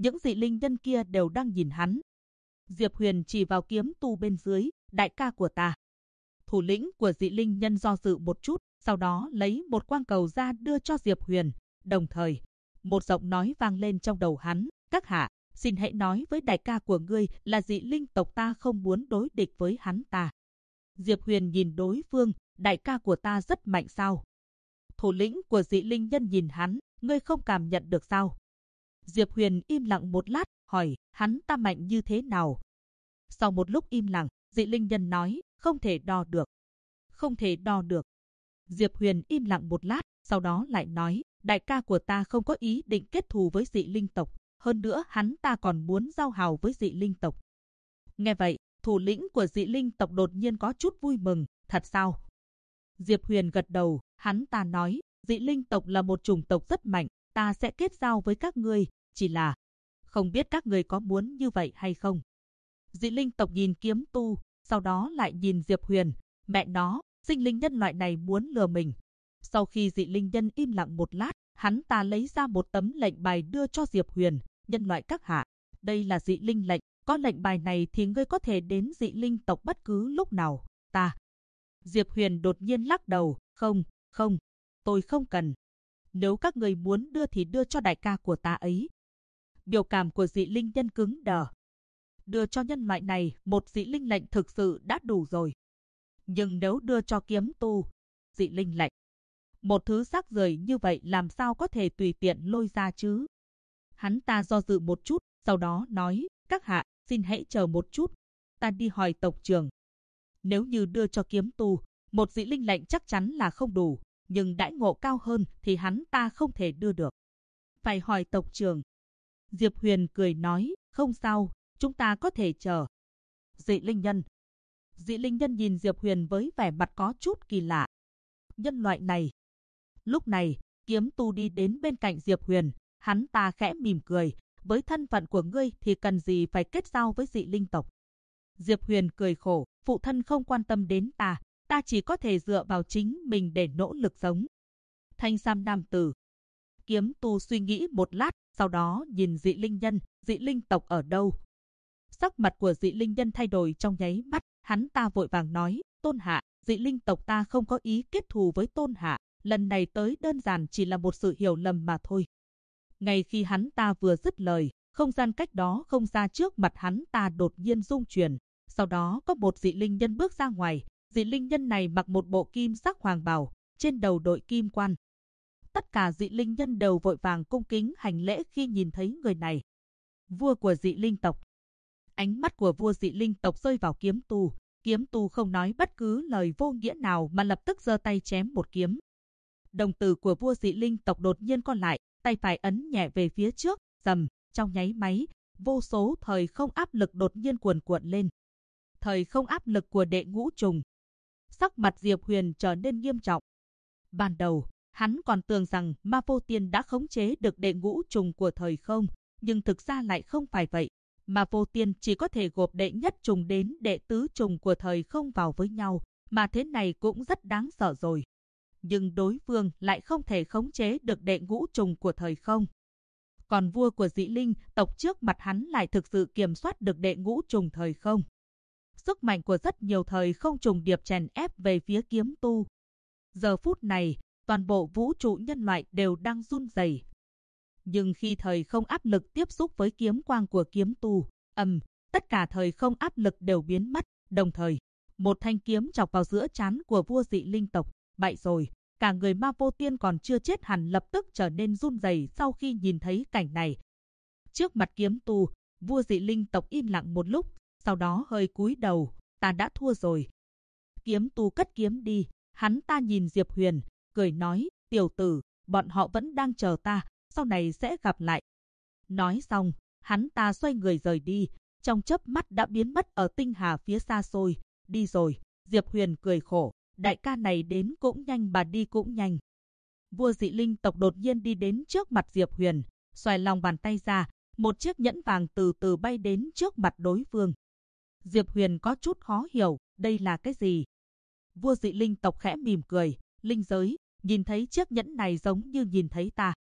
A: những dị linh nhân kia đều đang nhìn hắn. Diệp Huyền chỉ vào kiếm tu bên dưới, đại ca của ta. Thủ lĩnh của dị linh nhân do dự một chút, sau đó lấy một quang cầu ra đưa cho Diệp Huyền. Đồng thời, một giọng nói vang lên trong đầu hắn, các hạ, xin hãy nói với đại ca của ngươi là dị linh tộc ta không muốn đối địch với hắn ta. Diệp Huyền nhìn đối phương, đại ca của ta rất mạnh sao? Thủ lĩnh của dị linh nhân nhìn hắn, ngươi không cảm nhận được sao? Diệp Huyền im lặng một lát, hỏi, hắn ta mạnh như thế nào? Sau một lúc im lặng, dị linh nhân nói, không thể đo được. Không thể đo được. Diệp Huyền im lặng một lát, sau đó lại nói, đại ca của ta không có ý định kết thù với dị linh tộc. Hơn nữa hắn ta còn muốn giao hảo với dị linh tộc. Nghe vậy, thủ lĩnh của dị linh tộc đột nhiên có chút vui mừng, thật sao? Diệp Huyền gật đầu, hắn ta nói, dị linh tộc là một chủng tộc rất mạnh, ta sẽ kết giao với các ngươi, chỉ là không biết các ngươi có muốn như vậy hay không. Dị linh tộc nhìn kiếm tu, sau đó lại nhìn Diệp Huyền, mẹ nó, sinh linh nhân loại này muốn lừa mình. Sau khi dị linh nhân im lặng một lát, hắn ta lấy ra một tấm lệnh bài đưa cho Diệp Huyền, nhân loại các hạ, đây là dị linh lệnh, có lệnh bài này thì ngươi có thể đến dị linh tộc bất cứ lúc nào, ta. Diệp Huyền đột nhiên lắc đầu, không, tôi không cần. Nếu các người muốn đưa thì đưa cho đại ca của ta ấy. Biểu cảm của dị linh nhân cứng đờ. Đưa cho nhân loại này một dị linh lệnh thực sự đã đủ rồi. Nhưng nếu đưa cho kiếm tu, dị linh lệnh, một thứ rác rưởi như vậy làm sao có thể tùy tiện lôi ra chứ? Hắn ta do dự một chút, sau đó nói, các hạ, xin hãy chờ một chút, ta đi hỏi tộc trưởng. Nếu như đưa cho kiếm tu, một dị linh lệnh chắc chắn là không đủ, nhưng đãi ngộ cao hơn thì hắn ta không thể đưa được. Phải hỏi tộc trưởng. Diệp Huyền cười nói, không sao, chúng ta có thể chờ. Dị linh nhân. Dị linh nhân nhìn Diệp Huyền với vẻ mặt có chút kỳ lạ. Nhân loại này. Lúc này, kiếm tu đi đến bên cạnh Diệp Huyền, hắn ta khẽ mỉm cười, với thân phận của ngươi thì cần gì phải kết giao với dị linh tộc. Diệp Huyền cười khổ, phụ thân không quan tâm đến ta chỉ có thể dựa vào chính mình để nỗ lực sống. Thanh sam nam tử. Kiếm tu suy nghĩ một lát, sau đó nhìn dị linh nhân, dị linh tộc ở đâu? Sắc mặt của dị linh nhân thay đổi trong nháy mắt, hắn ta vội vàng nói, Tôn hạ, dị linh tộc ta không có ý kết thù với Tôn hạ, lần này tới đơn giản chỉ là một sự hiểu lầm mà thôi. Ngay khi hắn ta vừa dứt lời, không gian cách đó không xa trước mặt hắn ta đột nhiên rung chuyển, sau đó có một dị linh nhân bước ra ngoài, dị linh nhân này mặc một bộ kim sắc hoàng bào, trên đầu đội kim quan. Tất cả dị linh nhân đều vội vàng cung kính hành lễ khi nhìn thấy người này. Vua của dị linh tộc. Ánh mắt của vua dị linh tộc rơi vào kiếm tu không nói bất cứ lời vô nghĩa nào mà lập tức giơ tay chém một kiếm. Đồng tử của vua dị linh tộc đột nhiên co lại, tay phải ấn nhẹ về phía trước, rầm, trong nháy máy, vô số thời không áp lực đột nhiên cuồn cuộn lên. Thời không áp lực của đệ ngũ trùng. Sắc mặt Diệp Huyền trở nên nghiêm trọng. Ban đầu, hắn còn tưởng rằng Ma Vô Tiên đã khống chế được đệ ngũ trùng của thời không, nhưng thực ra lại không phải vậy. Ma Vô Tiên chỉ có thể gộp đệ nhất trùng đến đệ tứ trùng của thời không vào với nhau, mà thế này cũng rất đáng sợ rồi. Nhưng đối phương lại không thể khống chế được đệ ngũ trùng của thời không. Còn vua của dị linh tộc trước mặt hắn lại thực sự kiểm soát được đệ ngũ trùng thời không. Sức mạnh của rất nhiều thời không trùng điệp chèn ép về phía kiếm tu. Giờ phút này, toàn bộ vũ trụ nhân loại đều đang run rẩy. Nhưng khi thời không áp lực tiếp xúc với kiếm quang của kiếm tu, tất cả thời không áp lực đều biến mất, đồng thời, một thanh kiếm chọc vào giữa trán của vua dị linh tộc. Bại rồi, cả người Ma Vô Tiên còn chưa chết hẳn lập tức trở nên run rẩy sau khi nhìn thấy cảnh này. Trước mặt kiếm tu, vua dị linh tộc im lặng một lúc, sau đó hơi cúi đầu, ta đã thua rồi. Kiếm tu cất kiếm đi, hắn ta nhìn Diệp Huyền, cười nói, tiểu tử, bọn họ vẫn đang chờ ta, sau này sẽ gặp lại. Nói xong, hắn ta xoay người rời đi, trong chớp mắt đã biến mất ở tinh hà phía xa xôi. Đi rồi, Diệp Huyền cười khổ, đại ca này đến cũng nhanh mà đi cũng nhanh. Vua dị linh tộc đột nhiên đi đến trước mặt Diệp Huyền, xoay lòng bàn tay ra, một chiếc nhẫn vàng từ từ bay đến trước mặt đối phương. Diệp Huyền có chút khó hiểu, đây là cái gì? Vua dị linh tộc khẽ mỉm cười, linh giới, nhìn thấy chiếc nhẫn này giống như nhìn thấy ta,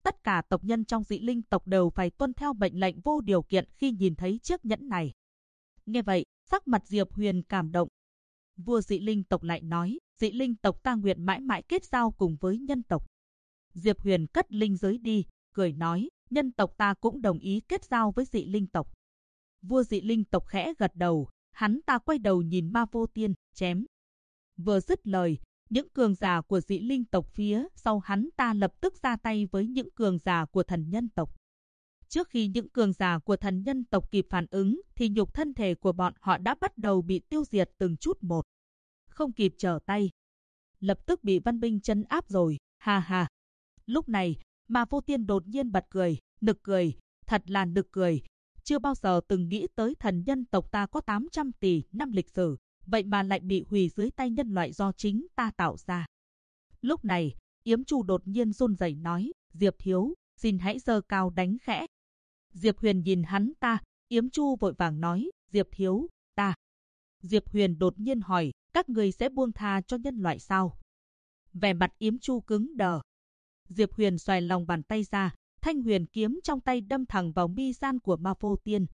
A: tất cả tộc nhân trong Dị Linh tộc đều phải tuân theo mệnh lệnh vô điều kiện khi nhìn thấy chiếc nhẫn này. Nghe vậy, sắc mặt Diệp Huyền cảm động. Vua Dị Linh tộc lại nói, Dị Linh tộc ta nguyện mãi mãi kết giao cùng với nhân tộc. Diệp Huyền cất linh giới đi, cười nói, nhân tộc ta cũng đồng ý kết giao với Dị Linh tộc. Vua Dị Linh tộc khẽ gật đầu, hắn ta quay đầu nhìn Ma Vô Tiên, chém. Vừa dứt lời, những cường giả của Dị Linh tộc phía sau hắn ta lập tức ra tay với những cường giả của thần nhân tộc. Trước khi những cường giả của thần nhân tộc kịp phản ứng, thì nhục thân thể của bọn họ đã bắt đầu bị tiêu diệt từng chút một. Không kịp trở tay, lập tức bị văn binh trấn áp rồi, ha ha. Lúc này, Ma Vô Tiên đột nhiên bật cười, nực cười, thật là nực cười. Chưa bao giờ từng nghĩ tới thần nhân tộc ta có 800 tỷ năm lịch sử, vậy mà lại bị hủy dưới tay nhân loại do chính ta tạo ra. Lúc này, Yếm Chu đột nhiên run rẩy nói, Diệp thiếu, xin hãy giơ cao đánh khẽ. Diệp Huyền nhìn hắn ta, Yếm Chu vội vàng nói, Diệp thiếu, ta. Diệp Huyền đột nhiên hỏi, các người sẽ buông tha cho nhân loại sao? Vẻ mặt Yếm Chu cứng đờ. Diệp Huyền xoay lòng bàn tay ra, thanh huyền kiếm trong tay đâm thẳng vào mi gian của Ma Vô Tiên.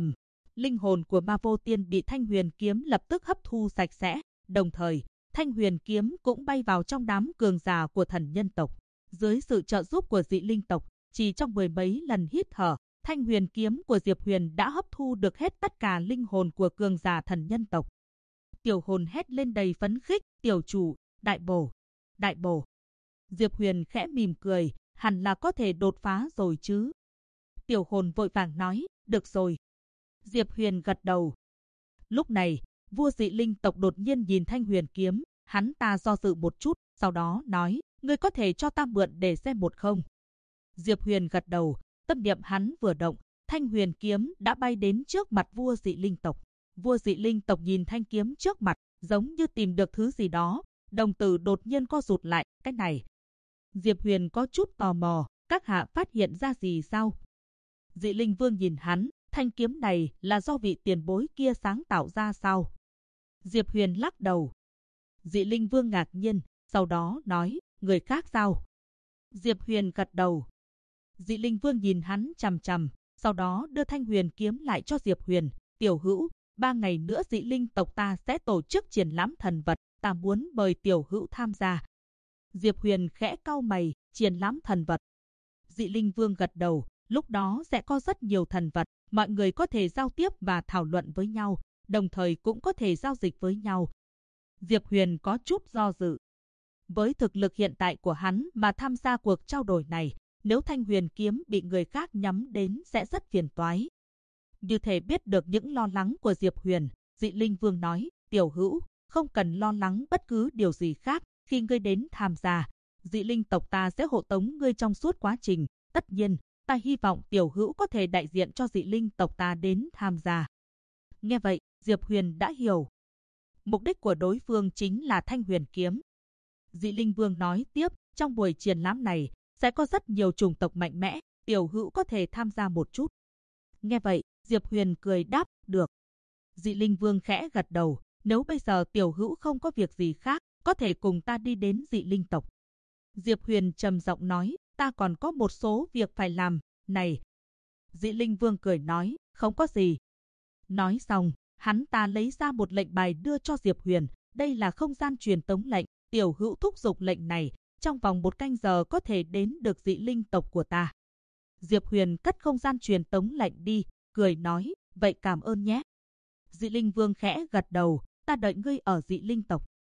A: Linh hồn của Ma Vô Tiên bị thanh huyền kiếm lập tức hấp thu sạch sẽ, đồng thời, thanh huyền kiếm cũng bay vào trong đám cường giả của thần nhân tộc. Dưới sự trợ giúp của Dị Linh tộc, chỉ trong mười mấy lần hít thở, thanh huyền kiếm của Diệp Huyền đã hấp thu được hết tất cả linh hồn của cường giả thần nhân tộc. Tiểu hồn hét lên đầy phấn khích, tiểu chủ, đại bổ, đại bổ. Diệp Huyền khẽ mỉm cười, hẳn là có thể đột phá rồi chứ. Tiểu hồn vội vàng nói, được rồi. Diệp Huyền gật đầu. Lúc này, vua Dị Linh tộc đột nhiên nhìn thanh huyền kiếm, hắn ta do dự một chút, sau đó nói, ngươi có thể cho ta mượn để xem một không? Diệp Huyền gật đầu, tâm niệm hắn vừa động, thanh huyền kiếm đã bay đến trước mặt vua Dị Linh tộc. Vua Dị Linh tộc nhìn thanh kiếm trước mặt, giống như tìm được thứ gì đó, đồng tử đột nhiên co rụt lại, cái này. Diệp Huyền có chút tò mò, các hạ phát hiện ra gì sao? Dị Linh Vương nhìn hắn, thanh kiếm này là do vị tiền bối kia sáng tạo ra sao? Diệp Huyền lắc đầu. Dị Linh Vương ngạc nhiên, sau đó nói, người khác sao? Diệp Huyền gật đầu. Dị Linh Vương nhìn hắn chằm chằm, sau đó đưa thanh huyền kiếm lại cho Diệp Huyền. Tiểu hữu, 3 ngày nữa Dị Linh tộc ta sẽ tổ chức triển lãm thần vật, ta muốn mời tiểu hữu tham gia. Diệp Huyền khẽ cau mày, triển lãm thần vật. Dị Linh Vương gật đầu, lúc đó sẽ có rất nhiều thần vật, mọi người có thể giao tiếp và thảo luận với nhau, đồng thời cũng có thể giao dịch với nhau. Diệp Huyền có chút do dự. Với thực lực hiện tại của hắn mà tham gia cuộc trao đổi này, nếu thanh huyền kiếm bị người khác nhắm đến sẽ rất phiền toái. Như thể biết được những lo lắng của Diệp Huyền, Dị Linh Vương nói, tiểu hữu, không cần lo lắng bất cứ điều gì khác, khi ngươi đến tham gia, Dị Linh tộc ta sẽ hộ tống ngươi trong suốt quá trình, tất nhiên, ta hy vọng tiểu hữu có thể đại diện cho Dị Linh tộc ta đến tham gia. Nghe vậy, Diệp Huyền đã hiểu. Mục đích của đối phương chính là thanh huyền kiếm. Dị Linh Vương nói tiếp, trong buổi triển lãm này, sẽ có rất nhiều chủng tộc mạnh mẽ, tiểu hữu có thể tham gia một chút. Nghe vậy, Diệp Huyền cười đáp, được. Dị Linh Vương khẽ gật đầu, nếu bây giờ tiểu hữu không có việc gì khác, có thể cùng ta đi đến Dị Linh tộc. Diệp Huyền trầm giọng nói, ta còn có một số việc phải làm, này. Dị Linh Vương cười nói, không có gì. Nói xong, hắn ta lấy ra một lệnh bài đưa cho Diệp Huyền, đây là không gian truyền tống lệnh, tiểu hữu thúc giục lệnh này, trong vòng 1 canh giờ có thể đến được Dị Linh tộc của ta. Diệp Huyền cất không gian truyền tống lệnh đi, cười nói, vậy cảm ơn nhé. Dị Linh Vương khẽ gật đầu, ta đợi ngươi ở Dị Linh tộc.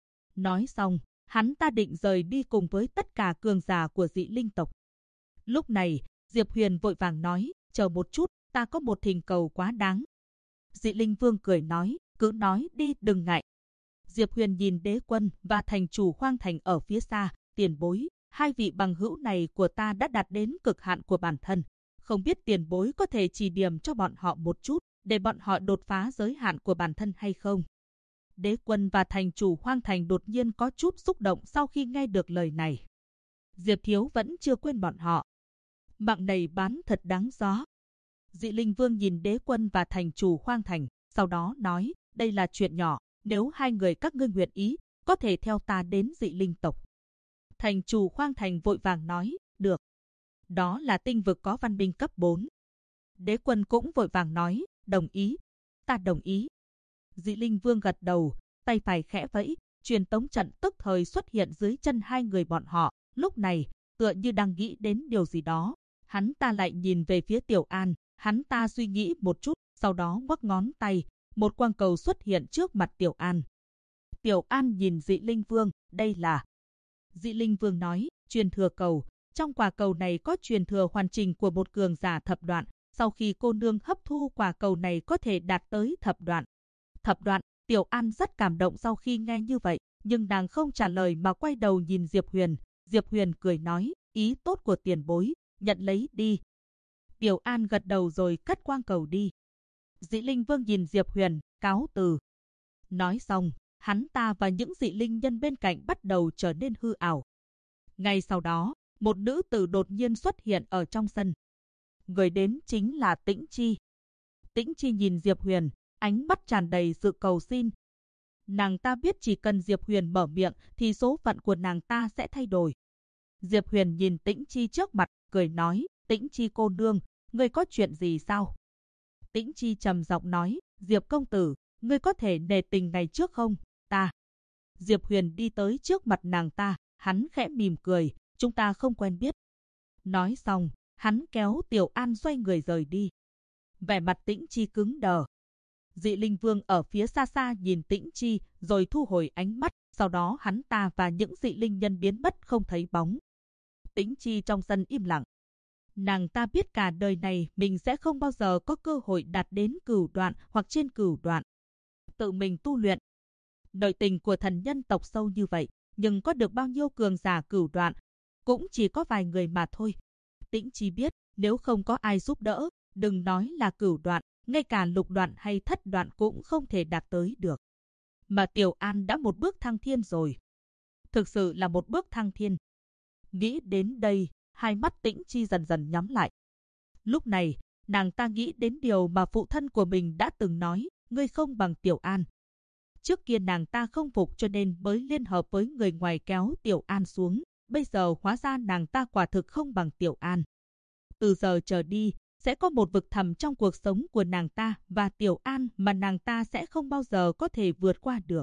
A: Nói xong, hắn ta định rời đi cùng với tất cả cường giả của Dị Linh tộc. Lúc này, Diệp Huyền vội vàng nói, chờ một chút, ta có một thỉnh cầu quá đáng. Dị Linh Vương cười nói, cứ nói đi, đừng ngại. Diệp Huyền nhìn Đế Quân và thành chủ Hoang Thành ở phía xa, tiền bối, 2 vị bằng hữu này của ta đã đạt đến cực hạn của bản thân. Không biết tiền bối có thể chỉ điểm cho bọn họ một chút, để bọn họ đột phá giới hạn của bản thân hay không? Đế Quân và thành chủ Hoang Thành đột nhiên có chút xúc động sau khi nghe được lời này. Diệp thiếu vẫn chưa quên bọn họ. Mạng này bán thật đáng giá. Dị Linh Vương nhìn Đế Quân và thành chủ Hoang Thành, sau đó nói, đây là chuyện nhỏ, nếu 2 người các ngươi nguyện ý, có thể theo ta đến Dị Linh tộc. Thành chủ Hoang Thành vội vàng nói, được. Đó là tinh vực có văn minh cấp 4. Đế quân cũng vội vàng nói, đồng ý, ta đồng ý. Dị Linh Vương gật đầu, tay phải khẽ vẫy, truyền tống trận tức thời xuất hiện dưới chân hai người bọn họ. Lúc này, tựa như đang nghĩ đến điều gì đó, hắn ta lại nhìn về phía Tiểu An. Hắn ta suy nghĩ một chút, sau đó ngoắc ngón tay, một quang cầu xuất hiện trước mặt Tiểu An. Tiểu An nhìn Dị Linh Vương, đây là... Dị Linh Vương nói, truyền thừa cầu. Trong quả cầu này có truyền thừa hoàn chỉnh của một cường giả thập đoạn. Sau khi cô nương hấp thu quả cầu này có thể đạt tới thập đoạn. Thập đoạn, Tiểu An rất cảm động sau khi nghe như vậy, nhưng nàng không trả lời mà quay đầu nhìn Diệp Huyền. Diệp Huyền cười nói, ý tốt của tiền bối, nhận lấy đi. Tiểu An gật đầu rồi cất quang cầu đi. Dị Linh Vương nhìn Diệp Huyền, cáo từ. Nói xong, hắn ta và những dị linh nhân bên cạnh bắt đầu trở nên hư ảo. Ngay sau đó, một nữ tử đột nhiên xuất hiện ở trong sân. Người đến chính là Tĩnh Chi. Tĩnh Chi nhìn Diệp Huyền, ánh mắt tràn đầy sự cầu xin. Nàng ta biết chỉ cần Diệp Huyền mở miệng thì số phận của nàng ta sẽ thay đổi. Diệp Huyền nhìn Tĩnh Chi trước mặt, cười nói, Tĩnh Chi cô nương, ngươi có chuyện gì sao? Tĩnh Chi trầm giọng nói, Diệp công tử, ngươi có thể nể tình ngày trước không? Ta. Diệp Huyền đi tới trước mặt nàng ta, hắn khẽ mỉm cười, chúng ta không quen biết. Nói xong, hắn kéo Tiểu An xoay người rời đi. Vẻ mặt Tĩnh Chi cứng đờ. Dị Linh Vương ở phía xa xa nhìn Tĩnh Chi rồi thu hồi ánh mắt, sau đó hắn ta và những dị linh nhân biến mất không thấy bóng. Tĩnh Chi trong sân im lặng. Nàng ta biết cả đời này mình sẽ không bao giờ có cơ hội đạt đến cửu đoạn hoặc trên cửu đoạn. Tự mình tu luyện. Nội tình của thần nhân tộc sâu như vậy, nhưng có được bao nhiêu cường giả cửu đoạn, cũng chỉ có vài người mà thôi. Tĩnh Chi biết, nếu không có ai giúp đỡ, đừng nói là cửu đoạn, ngay cả lục đoạn hay thất đoạn cũng không thể đạt tới được. Mà Tiểu An đã một bước thăng thiên rồi. Thực sự là một bước thăng thiên. Nghĩ đến đây, hai mắt Tĩnh Chi dần dần nhắm lại. Lúc này, nàng ta nghĩ đến điều mà phụ thân của mình đã từng nói, ngươi không bằng Tiểu An. Trước kia nàng ta không phục cho nên mới liên hợp với người ngoài kéo Tiểu An xuống. Bây giờ hóa ra nàng ta quả thực không bằng Tiểu An. Từ giờ trở đi, sẽ có một vực thẳm trong cuộc sống của nàng ta và Tiểu An mà nàng ta sẽ không bao giờ có thể vượt qua được.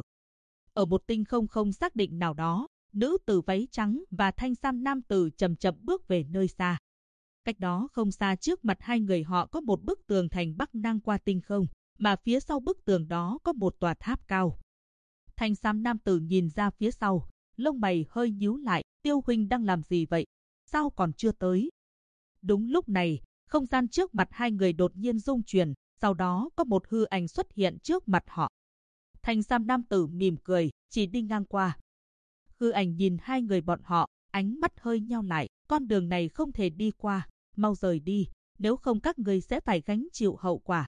A: Ở một tinh không không xác định nào đó, nữ tử váy trắng và thanh sam nam tử chậm chậm bước về nơi xa. Cách đó không xa trước mặt hai người họ có một bức tường thành bắc ngang qua tinh không, mà phía sau bức tường đó có một tòa tháp cao. Thanh sam nam tử nhìn ra phía sau, lông mày hơi nhíu lại, Tiêu huynh đang làm gì vậy? Sao còn chưa tới? Đúng lúc này, không gian trước mặt hai người đột nhiên rung chuyển, sau đó có một hư ảnh xuất hiện trước mặt họ. Thanh sam nam tử mỉm cười, chỉ đi ngang qua. Hư ảnh nhìn hai người bọn họ, ánh mắt hơi nheo lại, con đường này không thể đi qua, mau rời đi, nếu không các người sẽ phải gánh chịu hậu quả.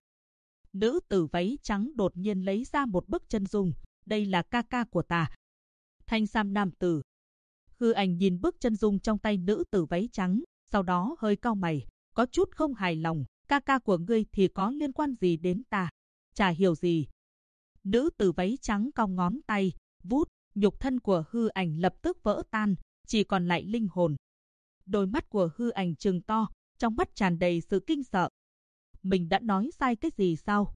A: Nữ tử váy trắng đột nhiên lấy ra một bức chân dung, đây là ca ca của ta. Thanh sam nam tử. Hư ảnh nhìn bức chân dung trong tay nữ tử váy trắng, sau đó hơi cau mày, có chút không hài lòng, ca ca của ngươi thì có liên quan gì đến ta? Chả hiểu gì. Nữ tử váy trắng cong ngón tay, vút, nhục thân của hư ảnh lập tức vỡ tan, chỉ còn lại linh hồn. Đôi mắt của hư ảnh trừng to, trong mắt tràn đầy sự kinh sợ. Mình đã nói sai cái gì sao?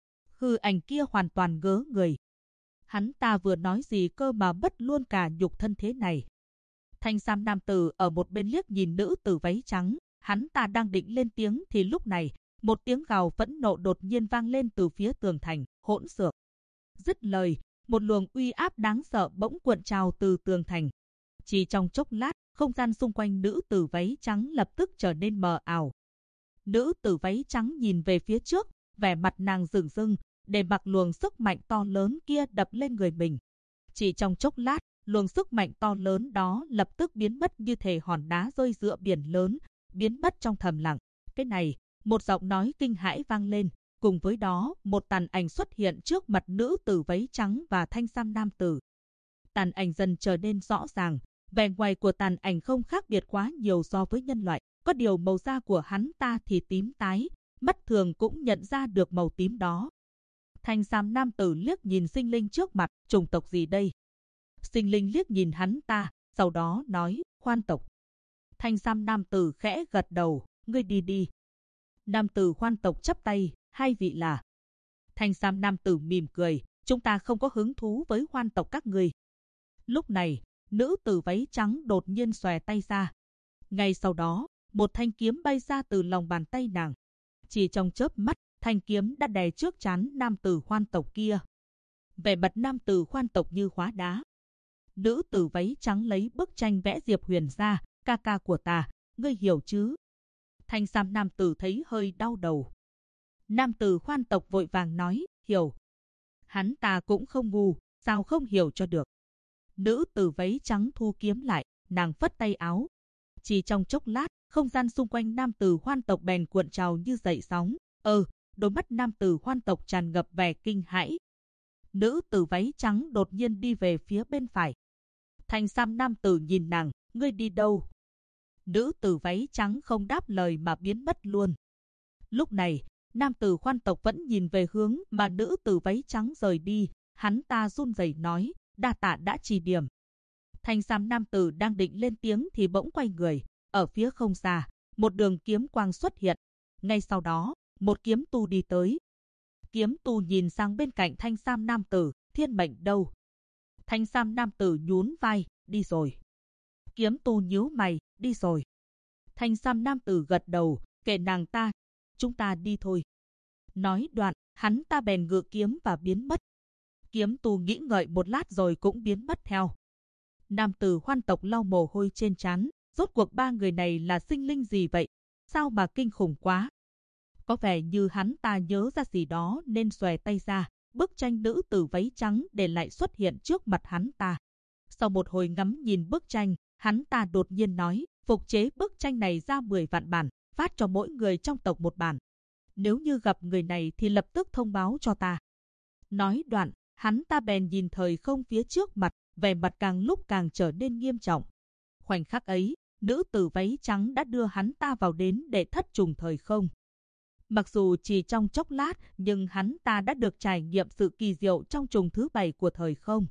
A: Hư ảnh kia hoàn toàn ngớ người. Hắn ta vừa nói gì cơ mà mất luôn cả nhục thân thế này. Thanh sam nam tử ở một bên liếc nhìn nữ tử váy trắng, hắn ta đang định lên tiếng thì lúc này, một tiếng gào phẫn nộ đột nhiên vang lên từ phía tường thành, hỗn xược. Dứt lời, một luồng uy áp đáng sợ bỗng cuộn trào từ tường thành. Chỉ trong chốc lát, không gian xung quanh nữ tử váy trắng lập tức trở nên mờ ảo. Nữ tử váy trắng nhìn về phía trước, vẻ mặt nàng rừng rưng, để mặc luồng sức mạnh to lớn kia đập lên người mình. Chỉ trong chốc lát, luồng sức mạnh to lớn đó lập tức biến mất như thể hòn đá rơi giữa biển lớn, biến mất trong thầm lặng. Cái này, một giọng nói kinh hãi vang lên, cùng với đó một tàn ảnh xuất hiện trước mặt nữ tử váy trắng và thanh sam nam tử. Tàn ảnh dần trở nên rõ ràng, vẻ ngoài của tàn ảnh không khác biệt quá nhiều so với nhân loại, có điều màu da của hắn ta thì tím tái, mắt thường cũng nhận ra được màu tím đó. Thanh sam nam tử liếc nhìn sinh linh trước mặt, chủng tộc gì đây? Sinh linh liếc nhìn hắn ta, sau đó nói, Khoan tộc. Thanh sam nam tử khẽ gật đầu, ngươi đi đi. Nam tử Hoan tộc chắp tay, hai vị là. Thanh sam nam tử mỉm cười, chúng ta không có hứng thú với Hoan tộc các ngươi. Lúc này, nữ tử váy trắng đột nhiên xòe tay ra. Ngay sau đó, một thanh kiếm bay ra từ lòng bàn tay nàng. Chỉ trong chớp mắt, thanh kiếm đã đè trước trán nam tử Hoan tộc kia. Vẻ mặt nam tử Hoan tộc như hóa đá. Nữ tử váy trắng lấy bức tranh vẽ Diệp Huyền ra, ca ca của ta, ngươi hiểu chứ? Thanh sam nam tử thấy hơi đau đầu. Nam tử Hoan tộc vội vàng nói, hiểu. Hắn ta cũng không ngu, sao không hiểu cho được. Nữ tử váy trắng thu kiếm lại, nàng phất tay áo. Chỉ trong chốc lát, không gian xung quanh nam tử Hoan tộc bèn cuộn trào như dậy sóng. Đôi mắt nam tử Hoan tộc tràn ngập vẻ kinh hãi. Nữ tử váy trắng đột nhiên đi về phía bên phải. Thanh sam nam tử nhìn nàng, ngươi đi đâu? Nữ tử váy trắng không đáp lời mà biến mất luôn. Lúc này, nam tử Hoan tộc vẫn nhìn về hướng mà nữ tử váy trắng rời đi. Hắn ta run rẩy nói, đa tạ đã chỉ điểm. Thanh sam nam tử đang định lên tiếng thì bỗng quay người. Ở phía không xa, một đường kiếm quang xuất hiện. Ngay sau đó, một kiếm tu đi tới. Kiếm tu nhìn sang bên cạnh thanh sam nam tử, thiên mệnh đâu? Thanh sam nam tử nhún vai, đi rồi. Kiếm tu nhíu mày, đi rồi. Thanh sam nam tử gật đầu, kệ nàng ta, chúng ta đi thôi. Nói đoạn, hắn ta bèn ngự kiếm và biến mất. Kiếm tu nghĩ ngợi một lát rồi cũng biến mất theo. Nam tử Hoan tộc lau mồ hôi trên trán, rốt cuộc ba người này là sinh linh gì vậy? Sao mà kinh khủng quá? Có vẻ như hắn ta nhớ ra gì đó nên xòe tay ra, bức tranh nữ tử váy trắng để lại xuất hiện trước mặt hắn ta. Sau một hồi ngắm nhìn bức tranh, hắn ta đột nhiên nói, phục chế bức tranh này ra 10 vạn bản, phát cho mỗi người trong tộc một bản. Nếu như gặp người này thì lập tức thông báo cho ta. Nói đoạn, hắn ta bèn nhìn thời không phía trước mặt, vẻ mặt càng lúc càng trở nên nghiêm trọng. Khoảnh khắc ấy, nữ tử váy trắng đã đưa hắn ta vào đến để thất trùng thời không. Mặc dù chỉ trong chốc lát, nhưng hắn ta đã được trải nghiệm sự kỳ diệu trong trùng thứ 7 của thời không.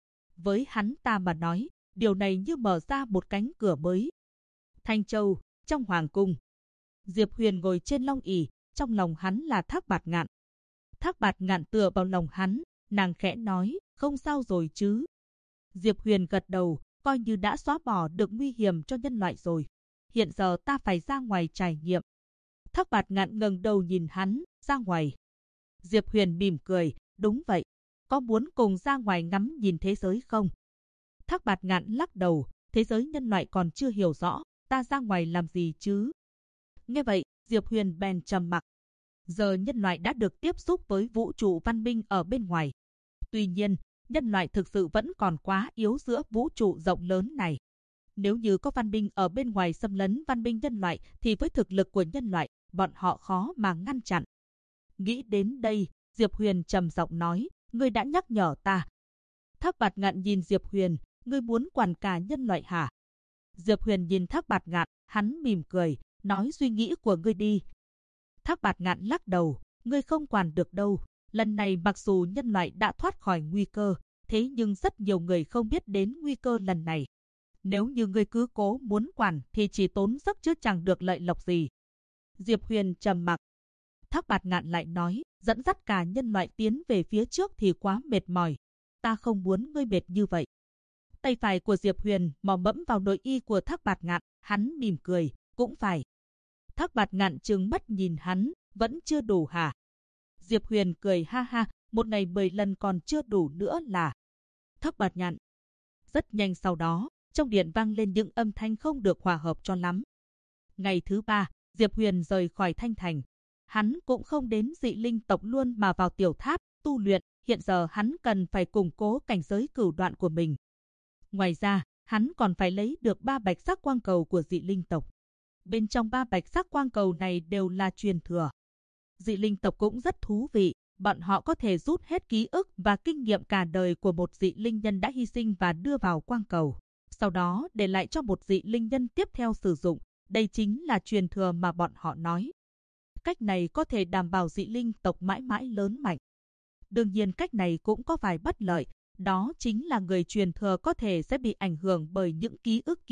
A: Với hắn ta mà nói, điều này như mở ra một cánh cửa mới. Thanh Châu, trong hoàng cung. Diệp Huyền ngồi trên long ỷ, trong lòng hắn là Thác Bạt Ngạn. Thác Bạt Ngạn tựa vào lòng hắn, nàng khẽ nói, không sao rồi chứ. Diệp Huyền gật đầu, coi như đã xóa bỏ được nguy hiểm cho nhân loại rồi. Hiện giờ ta phải ra ngoài trải nghiệm. Thác Bạt Ngạn ngẩng đầu nhìn hắn, ra ngoài. Diệp Huyền mỉm cười, đúng vậy. Có muốn cùng ra ngoài ngắm nhìn thế giới không? Thác Bạt Ngạn lắc đầu, thế giới nhân loại còn chưa hiểu rõ, ta ra ngoài làm gì chứ? Nghe vậy, Diệp Huyền bèn trầm mặc. Giờ nhân loại đã được tiếp xúc với vũ trụ văn minh ở bên ngoài. Tuy nhiên, nhân loại thực sự vẫn còn quá yếu giữa vũ trụ rộng lớn này. Nếu như có văn minh ở bên ngoài xâm lấn văn minh nhân loại thì với thực lực của nhân loại, bọn họ khó mà ngăn chặn. Nghĩ đến đây, Diệp Huyền trầm giọng nói, ngươi đã nhắc nhở ta. Thác Bạt Ngạn nhìn Diệp Huyền, ngươi muốn quản cả nhân loại hả? Diệp Huyền nhìn Thác Bạt Ngạn, hắn mỉm cười, nói suy nghĩ của ngươi đi. Thác Bạt Ngạn lắc đầu, ngươi không quản được đâu. Lần này mặc dù nhân loại đã thoát khỏi nguy cơ, thế nhưng rất nhiều người không biết đến nguy cơ lần này. Nếu như ngươi cứ cố muốn quản thì chỉ tốn sức chứ chẳng được lợi lộc gì. Diệp Huyền trầm mặc. Thác Bạt Ngạn lại nói, dẫn dắt cả nhân loại tiến về phía trước thì quá mệt mỏi. Ta không muốn ngươi mệt như vậy. Tay phải của Diệp Huyền mò mẫm vào nội y của Thác Bạt Ngạn, hắn mỉm cười, cũng phải. Thác Bạt Ngạn trừng mắt nhìn hắn, vẫn chưa đủ hả? Diệp Huyền cười ha ha, một ngày 10 lần còn chưa đủ nữa là. Thác Bạt Ngạn. Rất nhanh sau đó, trong điện vang lên những âm thanh không được hòa hợp cho lắm. Ngày thứ 3, Diệp Huyền rời khỏi Thanh Thành. Hắn cũng không đến Dị Linh tộc luôn mà vào tiểu tháp tu luyện, hiện giờ hắn cần phải củng cố cảnh giới cửu đoạn của mình. Ngoài ra, hắn còn phải lấy được 3 bạch sắc quang cầu của Dị Linh tộc. Bên trong 3 bạch sắc quang cầu này đều là truyền thừa. Dị Linh tộc cũng rất thú vị, bọn họ có thể rút hết ký ức và kinh nghiệm cả đời của một dị linh nhân đã hy sinh và đưa vào quang cầu. Sau đó để lại cho một dị linh nhân tiếp theo sử dụng, đây chính là truyền thừa mà bọn họ nói. Cách này có thể đảm bảo dị linh tộc mãi mãi lớn mạnh. Đương nhiên cách này cũng có vài bất lợi, đó chính là người truyền thừa có thể sẽ bị ảnh hưởng bởi những ký ức kia,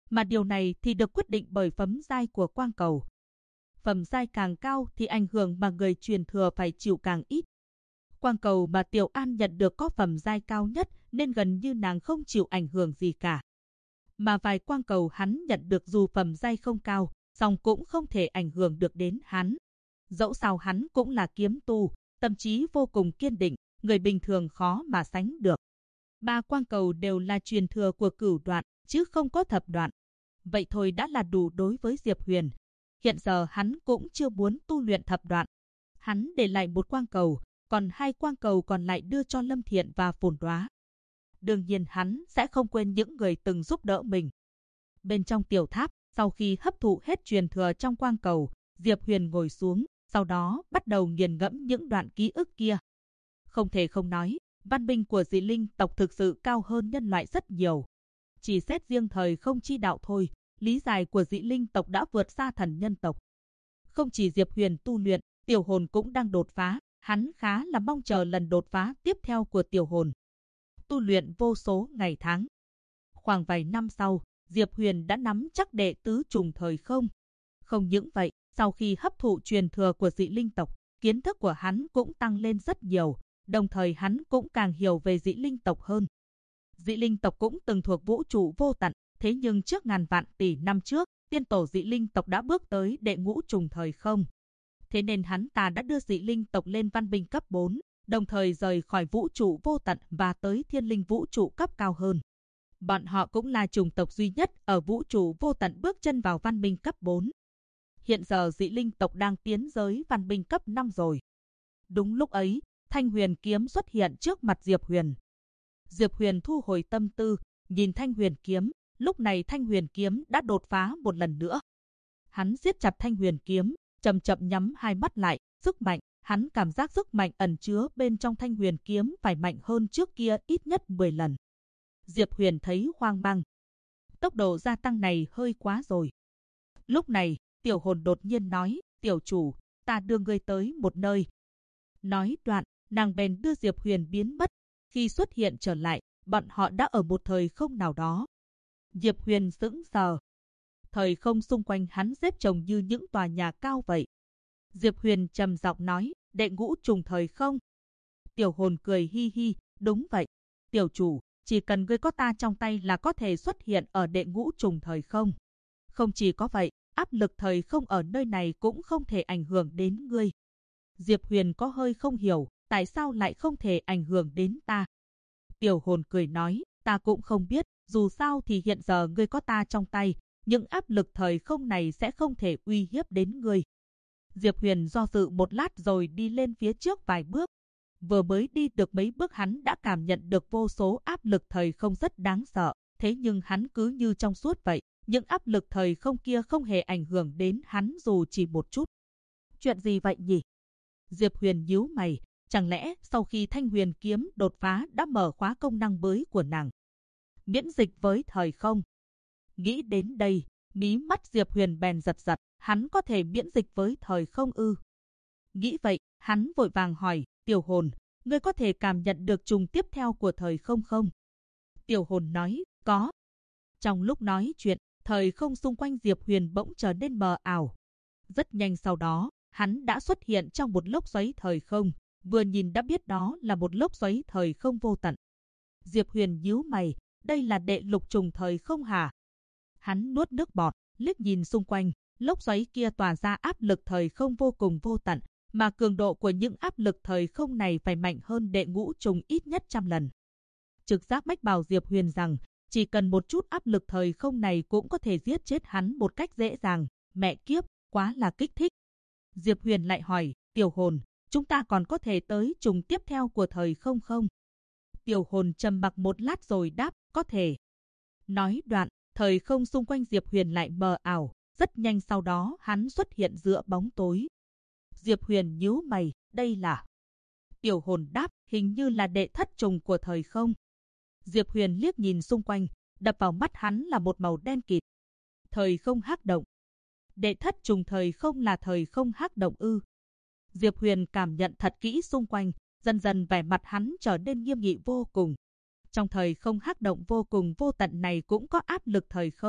A: mà điều này thì được quyết định bởi phẩm giai của quang cầu. Phẩm giai càng cao thì ảnh hưởng mà người truyền thừa phải chịu càng ít. Quang cầu mà Tiểu An nhận được có phẩm giai cao nhất nên gần như nàng không chịu ảnh hưởng gì cả. Mà vài quang cầu hắn nhận được dù phẩm giai không cao, song cũng không thể ảnh hưởng được đến hắn. Dẫu sao hắn cũng là kiếm tu, tâm trí vô cùng kiên định, người bình thường khó mà sánh được. 3 quang cầu đều là truyền thừa của Cửu Đoạn, chứ không có Thập Đoạn. Vậy thôi đã là đủ đối với Diệp Huyền. Hiện giờ hắn cũng chưa muốn tu luyện Thập Đoạn. Hắn để lại 1 quang cầu, còn 2 quang cầu còn lại đưa cho Lâm Thiện và Phồn Đóa. Đương nhiên hắn sẽ không quên những người từng giúp đỡ mình. Bên trong tiểu tháp, sau khi hấp thụ hết truyền thừa trong quang cầu, Diệp Huyền ngồi xuống, sau đó bắt đầu nghiền ngẫm những đoạn ký ức kia. Không thể không nói, văn minh của dị linh tộc thực sự cao hơn nhân loại rất nhiều. Chỉ xét riêng thời không chi đạo thôi, lý giải của dị linh tộc đã vượt xa thần nhân tộc. Không chỉ Diệp Huyền tu luyện, Tiểu Hồn cũng đang đột phá, hắn khá là mong chờ lần đột phá tiếp theo của Tiểu Hồn. Tu luyện vô số ngày tháng. Khoảng vài năm sau, Diệp Huyền đã nắm chắc đệ tứ trùng thời không. Không những vậy, sau khi hấp thụ truyền thừa của dị linh tộc, kiến thức của hắn cũng tăng lên rất nhiều, đồng thời hắn cũng càng hiểu về dị linh tộc hơn. Dị linh tộc cũng từng thuộc vũ trụ vô tận, thế nhưng trước ngàn vạn tỷ năm trước, tiên tổ dị linh tộc đã bước tới đệ ngũ trùng thời không. Thế nên hắn ta đã đưa dị linh tộc lên văn minh cấp 4, đồng thời rời khỏi vũ trụ vô tận và tới thiên linh vũ trụ cấp cao hơn. Bọn họ cũng là chủng tộc duy nhất ở vũ trụ vô tận bước chân vào văn minh cấp 4. Hiện giờ dị linh tộc đang tiến giới văn minh cấp 5 rồi. Đúng lúc ấy, Thanh Huyền kiếm xuất hiện trước mặt Diệp Huyền. Diệp Huyền thu hồi tâm tư, nhìn Thanh Huyền kiếm, lúc này Thanh Huyền kiếm đã đột phá một lần nữa. Hắn siết chặt Thanh Huyền kiếm, chậm chậm nhắm hai mắt lại, sức mạnh, hắn cảm giác sức mạnh ẩn chứa bên trong Thanh Huyền kiếm phải mạnh hơn trước kia ít nhất 10 lần. Diệp Huyền thấy hoang mang. Tốc độ gia tăng này hơi quá rồi. Lúc này, Tiểu Hồn đột nhiên nói, tiểu chủ, ta đưa ngươi tới một nơi. Nói đoạn, nàng bèn đưa Diệp Huyền biến mất. Khi xuất hiện trở lại, bọn họ đã ở một thời không nào đó. Diệp Huyền sững sờ. Thời không xung quanh hắn xếp chồng như những tòa nhà cao vậy. Diệp Huyền trầm giọng nói, đệ ngũ trùng thời không. Tiểu Hồn cười hi hi, đúng vậy. Tiểu chủ, chỉ cần ngươi có ta trong tay là có thể xuất hiện ở đệ ngũ trùng thời không. Không chỉ có vậy, áp lực thời không ở nơi này cũng không thể ảnh hưởng đến ngươi. Diệp Huyền có hơi không hiểu, tại sao lại không thể ảnh hưởng đến ta. Tiểu Hồn cười nói, ta cũng không biết, dù sao thì hiện giờ ngươi có ta trong tay, những áp lực thời không này sẽ không thể uy hiếp đến ngươi. Diệp Huyền do dự một lát rồi đi lên phía trước vài bước. Vừa mới đi được mấy bước hắn đã cảm nhận được vô số áp lực thời không rất đáng sợ, thế nhưng hắn cứ như trong suốt vậy, những áp lực thời không kia không hề ảnh hưởng đến hắn dù chỉ một chút. Chuyện gì vậy nhỉ? Diệp Huyền nhíu mày, chẳng lẽ sau khi Thanh Huyền kiếm đột phá đã mở khóa công năng mới của nàng? Miễn dịch với thời không. Nghĩ đến đây, mí mắt Diệp Huyền bèn giật giật, hắn có thể miễn dịch với thời không ư? Nghĩ vậy, hắn vội vàng hỏi, Tiểu Hồn, ngươi có thể cảm nhận được trùng tiếp theo của thời không không? Tiểu Hồn nói, có. Trong lúc nói chuyện, thời không xung quanh Diệp Huyền bỗng trở nên mờ ảo. Rất nhanh sau đó, hắn đã xuất hiện trong một lốc xoáy thời không, vừa nhìn đã biết đó là một lốc xoáy thời không vô tận. Diệp Huyền nhíu mày, đây là đệ lục trùng thời không hả? Hắn nuốt nước bọt, liếc nhìn xung quanh, lốc xoáy kia tỏa ra áp lực thời không vô cùng vô tận, mà cường độ của những áp lực thời không này phải mạnh hơn đệ ngũ trùng ít nhất 100 lần. Trực giác mách bảo Diệp Huyền rằng, chỉ cần một chút áp lực thời không này cũng có thể giết chết hắn một cách dễ dàng. Mẹ kiếp, quá là kích thích. Diệp Huyền lại hỏi, Tiểu Hồn, chúng ta còn có thể tới trùng tiếp theo của thời không không? Tiểu Hồn trầm mặc một lát rồi đáp, có thể. Nói đoạn, thời không xung quanh Diệp Huyền lại mờ ảo, rất nhanh sau đó hắn xuất hiện giữa bóng tối. Diệp Huyền nhíu mày, đây là... Tiểu Hồn đáp, hình như là đệ thất trùng của thời không. Diệp Huyền liếc nhìn xung quanh, đập vào mắt hắn là một màu đen kịt. Thời không hắc động. Đệ thất trùng thời không là thời không hắc động ư? Diệp Huyền cảm nhận thật kỹ xung quanh, dần dần vẻ mặt hắn trở nên nghiêm nghị vô cùng. Trong thời không hắc động vô cùng vô tận này cũng có áp lực thời không,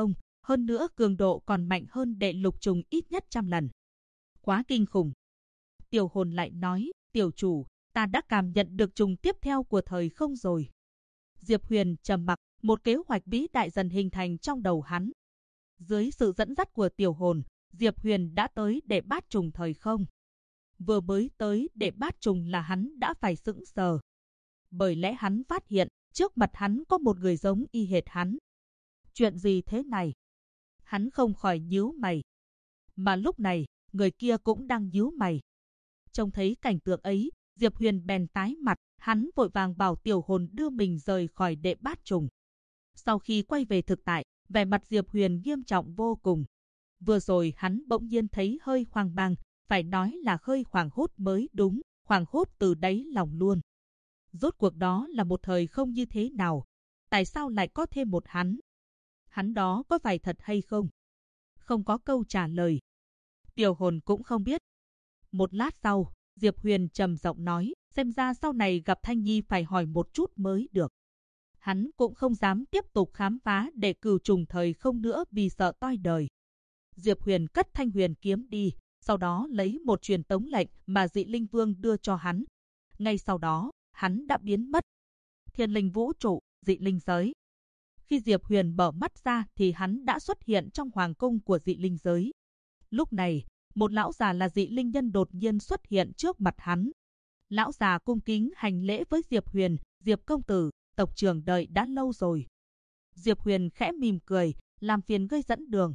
A: hơn nữa cường độ còn mạnh hơn đệ lục trùng ít nhất 100 lần. Quá kinh khủng. Tiểu hồn lại nói, tiểu chủ, ta đã cảm nhận được trùng tiếp theo của thời không rồi. Diệp Huyền trầm mặc, một kế hoạch bí đại dần hình thành trong đầu hắn. Dưới sự dẫn dắt của tiểu hồn, Diệp Huyền đã tới để bát trùng thời không. Vừa mới tới để bát trùng là hắn đã phải sững sờ. Bởi lẽ hắn phát hiện, trước mặt hắn có một người giống y hệt hắn. Chuyện gì thế này? Hắn không khỏi nhíu mày. Mà lúc này, người kia cũng đang nhíu mày. Trông thấy cảnh tượng ấy, Diệp Huyền bèn tái mặt, hắn vội vàng bảo tiểu hồn đưa mình rời khỏi đệ bát trùng. Sau khi quay về thực tại, vẻ mặt Diệp Huyền nghiêm trọng vô cùng. Vừa rồi hắn bỗng nhiên thấy hơi hoang mang, phải nói là hơi hoảng hốt mới đúng, hoảng hốt từ đáy lòng luôn. Rốt cuộc đó là một thời không như thế nào? Tại sao lại có thêm một hắn? Hắn đó có phải thật hay không? Không có câu trả lời. Tiểu hồn cũng không biết. Một lát sau, Diệp Huyền trầm giọng nói, xem ra sau này gặp Thanh Nhi phải hỏi một chút mới được. Hắn cũng không dám tiếp tục khám phá để cửu trùng thời không nữa vì sợ toi đời. Diệp Huyền cất thanh huyền kiếm đi, sau đó lấy một truyền tống lệnh mà Dị Linh Vương đưa cho hắn. Ngay sau đó, hắn đã biến mất. Thiên linh vũ trụ, Dị Linh giới. Khi Diệp Huyền mở mắt ra thì hắn đã xuất hiện trong hoàng cung của Dị Linh giới. Lúc này, một lão già là Dị Linh nhân đột nhiên xuất hiện trước mặt hắn. Lão già cung kính hành lễ với Diệp Huyền, Diệp công tử, tộc trưởng đợi đã lâu rồi. Diệp Huyền khẽ mỉm cười, làm phiền ngươi dẫn đường.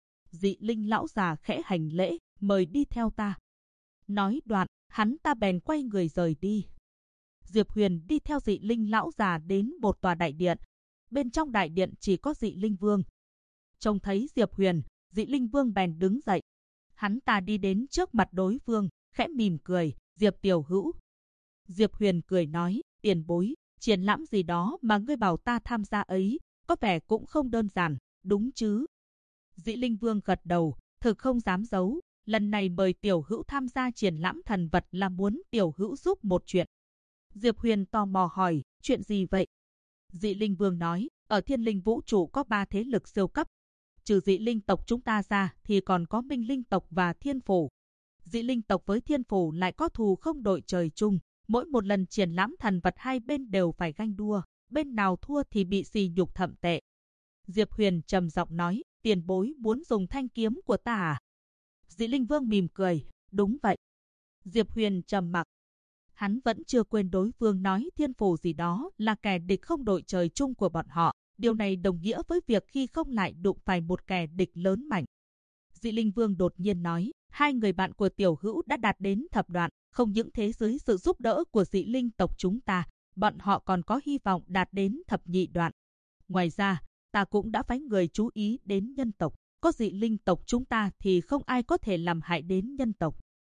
A: Dị Linh lão già khẽ hành lễ, mời đi theo ta. Nói đoạn, hắn ta bèn quay người rời đi. Diệp Huyền đi theo Dị Linh lão già đến một tòa đại điện. Bên trong đại điện chỉ có Dị Linh Vương. Trông thấy Diệp Huyền, Dị Linh Vương bèn đứng dậy. Hắn ta đi đến trước mặt đối phương, khẽ mỉm cười, Diệp tiểu hữu. Diệp Huyền cười nói, tiền bối, triển lãm gì đó mà ngươi bảo ta tham gia ấy, có vẻ cũng không đơn giản, đúng chứ? Dị Linh Vương gật đầu, thực không dám giấu, lần này mời tiểu hữu tham gia triển lãm thần vật là muốn tiểu hữu giúp một chuyện. Diệp Huyền tò mò hỏi, chuyện gì vậy? Dị Linh Vương nói, ở Thiên Linh vũ trụ có 3 thế lực siêu cấp. Trừ Dị Linh tộc chúng ta ra thì còn có Minh Linh tộc và Thiên Phủ. Dị Linh tộc với Thiên Phủ lại có thù không đội trời chung. Mỗi một lần triển lãm thần vật hai bên đều phải ganh đua, bên nào thua thì bị sỉ nhục thậm tệ. Diệp Huyền trầm giọng nói, tiền bối muốn dùng thanh kiếm của ta à? Dị Linh Vương mỉm cười, đúng vậy. Diệp Huyền trầm mặc. Hắn vẫn chưa quên đối phương nói Thiên Phủ gì đó là kẻ địch không đội trời chung của bọn họ. Điều này đồng nghĩa với việc khi không lại đụng phải một kẻ địch lớn mạnh. Dị Linh Vương đột nhiên nói, hai người bạn của tiểu hữu đã đạt đến thập đoạn. Không những thế, dưới sự giúp đỡ của Dị Linh tộc chúng ta, bọn họ còn có hy vọng đạt đến thập nhị đoạn. Ngoài ra, ta cũng đã phái người chú ý đến nhân tộc. Có Dị Linh tộc chúng ta thì không ai có thể làm hại đến nhân tộc.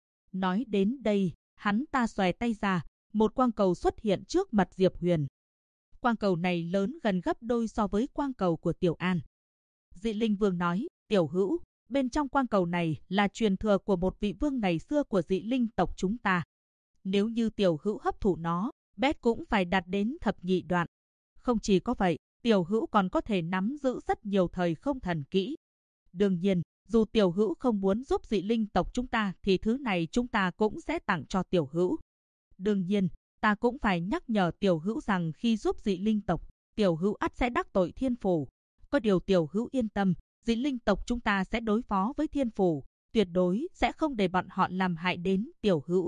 A: Nói đến đây, hắn ta xòe tay ra, một quang cầu xuất hiện trước mặt Diệp Huyền. Quang cầu này lớn gần gấp đôi so với quang cầu của Tiểu An. Dị Linh Vương nói, tiểu hữu, bên trong quang cầu này là truyền thừa của một vị vương ngày xưa của Dị Linh tộc chúng ta. Nếu như tiểu hữu hấp thụ nó, bét cũng phải đạt đến thập nhị đoạn. Không chỉ có vậy, tiểu hữu còn có thể nắm giữ rất nhiều thời không thần kỹ. Đương nhiên, dù tiểu hữu không muốn giúp Dị Linh tộc chúng ta thì thứ này chúng ta cũng sẽ tặng cho tiểu hữu. Đương nhiên, ta cũng phải nhắc nhở tiểu hữu rằng khi giúp Dị Linh tộc, tiểu hữu ắt sẽ đắc tội Thiên Phủ. Có điều tiểu hữu yên tâm, Dị Linh tộc chúng ta sẽ đối phó với Thiên Phủ, tuyệt đối sẽ không để bọn họ làm hại đến tiểu hữu.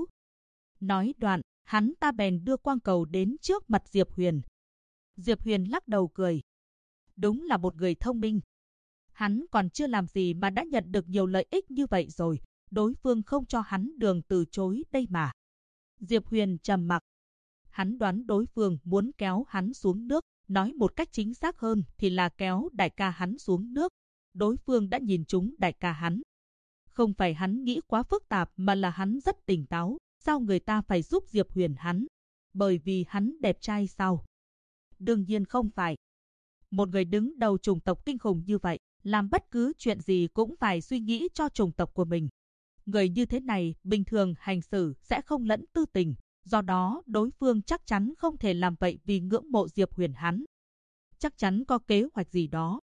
A: Nói đoạn, hắn ta bèn đưa quang cầu đến trước mặt Diệp Huyền. Diệp Huyền lắc đầu cười. Đúng là một người thông minh. Hắn còn chưa làm gì mà đã nhận được nhiều lợi ích như vậy rồi, đối phương không cho hắn đường từ chối đây mà. Diệp Huyền trầm mặc. Hắn đoán đối phương muốn kéo hắn xuống nước, nói một cách chính xác hơn thì là kéo đại ca hắn xuống nước. Đối phương đã nhìn trúng đại ca hắn. Không phải hắn nghĩ quá phức tạp mà là hắn rất tỉnh táo. Sao người ta phải giúp Diệp Huyền hắn? Bởi vì hắn đẹp trai sao? Đương nhiên không phải. Một người đứng đầu chủng tộc kinh khủng như vậy, làm bất cứ chuyện gì cũng phải suy nghĩ cho chủng tộc của mình. Người như thế này bình thường hành xử sẽ không lẫn tư tình. Do đó đối phương chắc chắn không thể làm vậy vì ngưỡng mộ Diệp Huyền hắn. Chắc chắn có kế hoạch gì đó.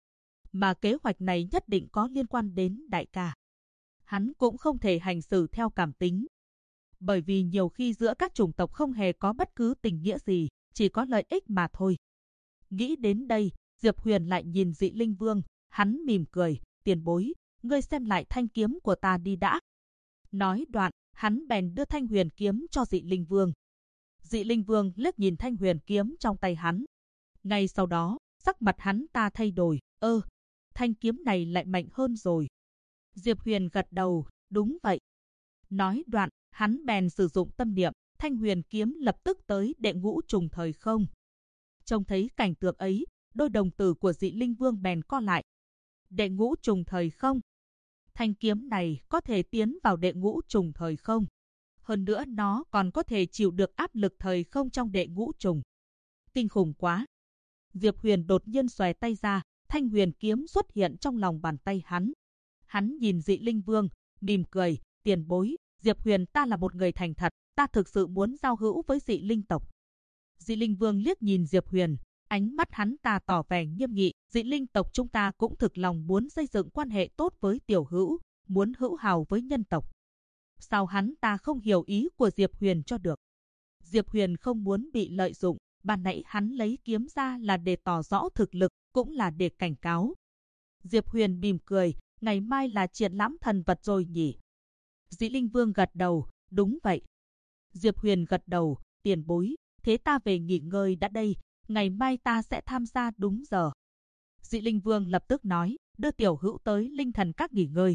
A: mà kế hoạch này nhất định có liên quan đến đại ca. Hắn cũng không thể hành xử theo cảm tính, bởi vì nhiều khi giữa các chủng tộc không hề có bất cứ tình nghĩa gì, chỉ có lợi ích mà thôi. Nghĩ đến đây, Diệp Huyền lại nhìn Dị Linh Vương, hắn mỉm cười, tiền bối, ngươi xem lại thanh kiếm của ta đi đã. Nói đoạn, hắn bèn đưa thanh huyền kiếm cho Dị Linh Vương. Dị Linh Vương liếc nhìn thanh huyền kiếm trong tay hắn. Ngay sau đó, sắc mặt hắn ta thay đổi, thanh kiếm này lại mạnh hơn rồi. Diệp Huyền gật đầu, đúng vậy. Nói đoạn, hắn bèn sử dụng tâm niệm, thanh huyền kiếm lập tức tới đệ ngũ trùng thời không. Trông thấy cảnh tượng ấy, đôi đồng tử của Dị Linh Vương bèn co lại. Đệ ngũ trùng thời không? Thanh kiếm này có thể tiến vào đệ ngũ trùng thời không? Hơn nữa nó còn có thể chịu được áp lực thời không trong đệ ngũ trùng. Kinh khủng quá! Diệp Huyền đột nhiên xòe tay ra, thanh huyền kiếm xuất hiện trong lòng bàn tay hắn. Hắn nhìn Dị Linh Vương, mỉm cười, tiền bối, Diệp Huyền ta là một người thành thật, ta thực sự muốn giao hữu với Dị Linh tộc. Dị Linh Vương liếc nhìn Diệp Huyền, ánh mắt hắn ta tỏ vẻ nghiêm nghị, Dị Linh tộc chúng ta cũng thực lòng muốn xây dựng quan hệ tốt với tiểu hữu, muốn hữu hảo với nhân tộc. Sao hắn ta không hiểu ý của Diệp Huyền cho được? Diệp Huyền không muốn bị lợi dụng, ban nãy hắn lấy kiếm ra là để tỏ rõ thực lực, cũng là để cảnh cáo. Diệp Huyền mỉm cười, ngày mai là triển lãm thần vật rồi nhỉ? Dị Linh Vương gật đầu, đúng vậy. Diệp Huyền gật đầu, tiền bối, thế ta về nghỉ ngơi đã đây, ngày mai ta sẽ tham gia đúng giờ. Dị Linh Vương lập tức nói, đưa tiểu hữu tới Linh Thần Các nghỉ ngơi.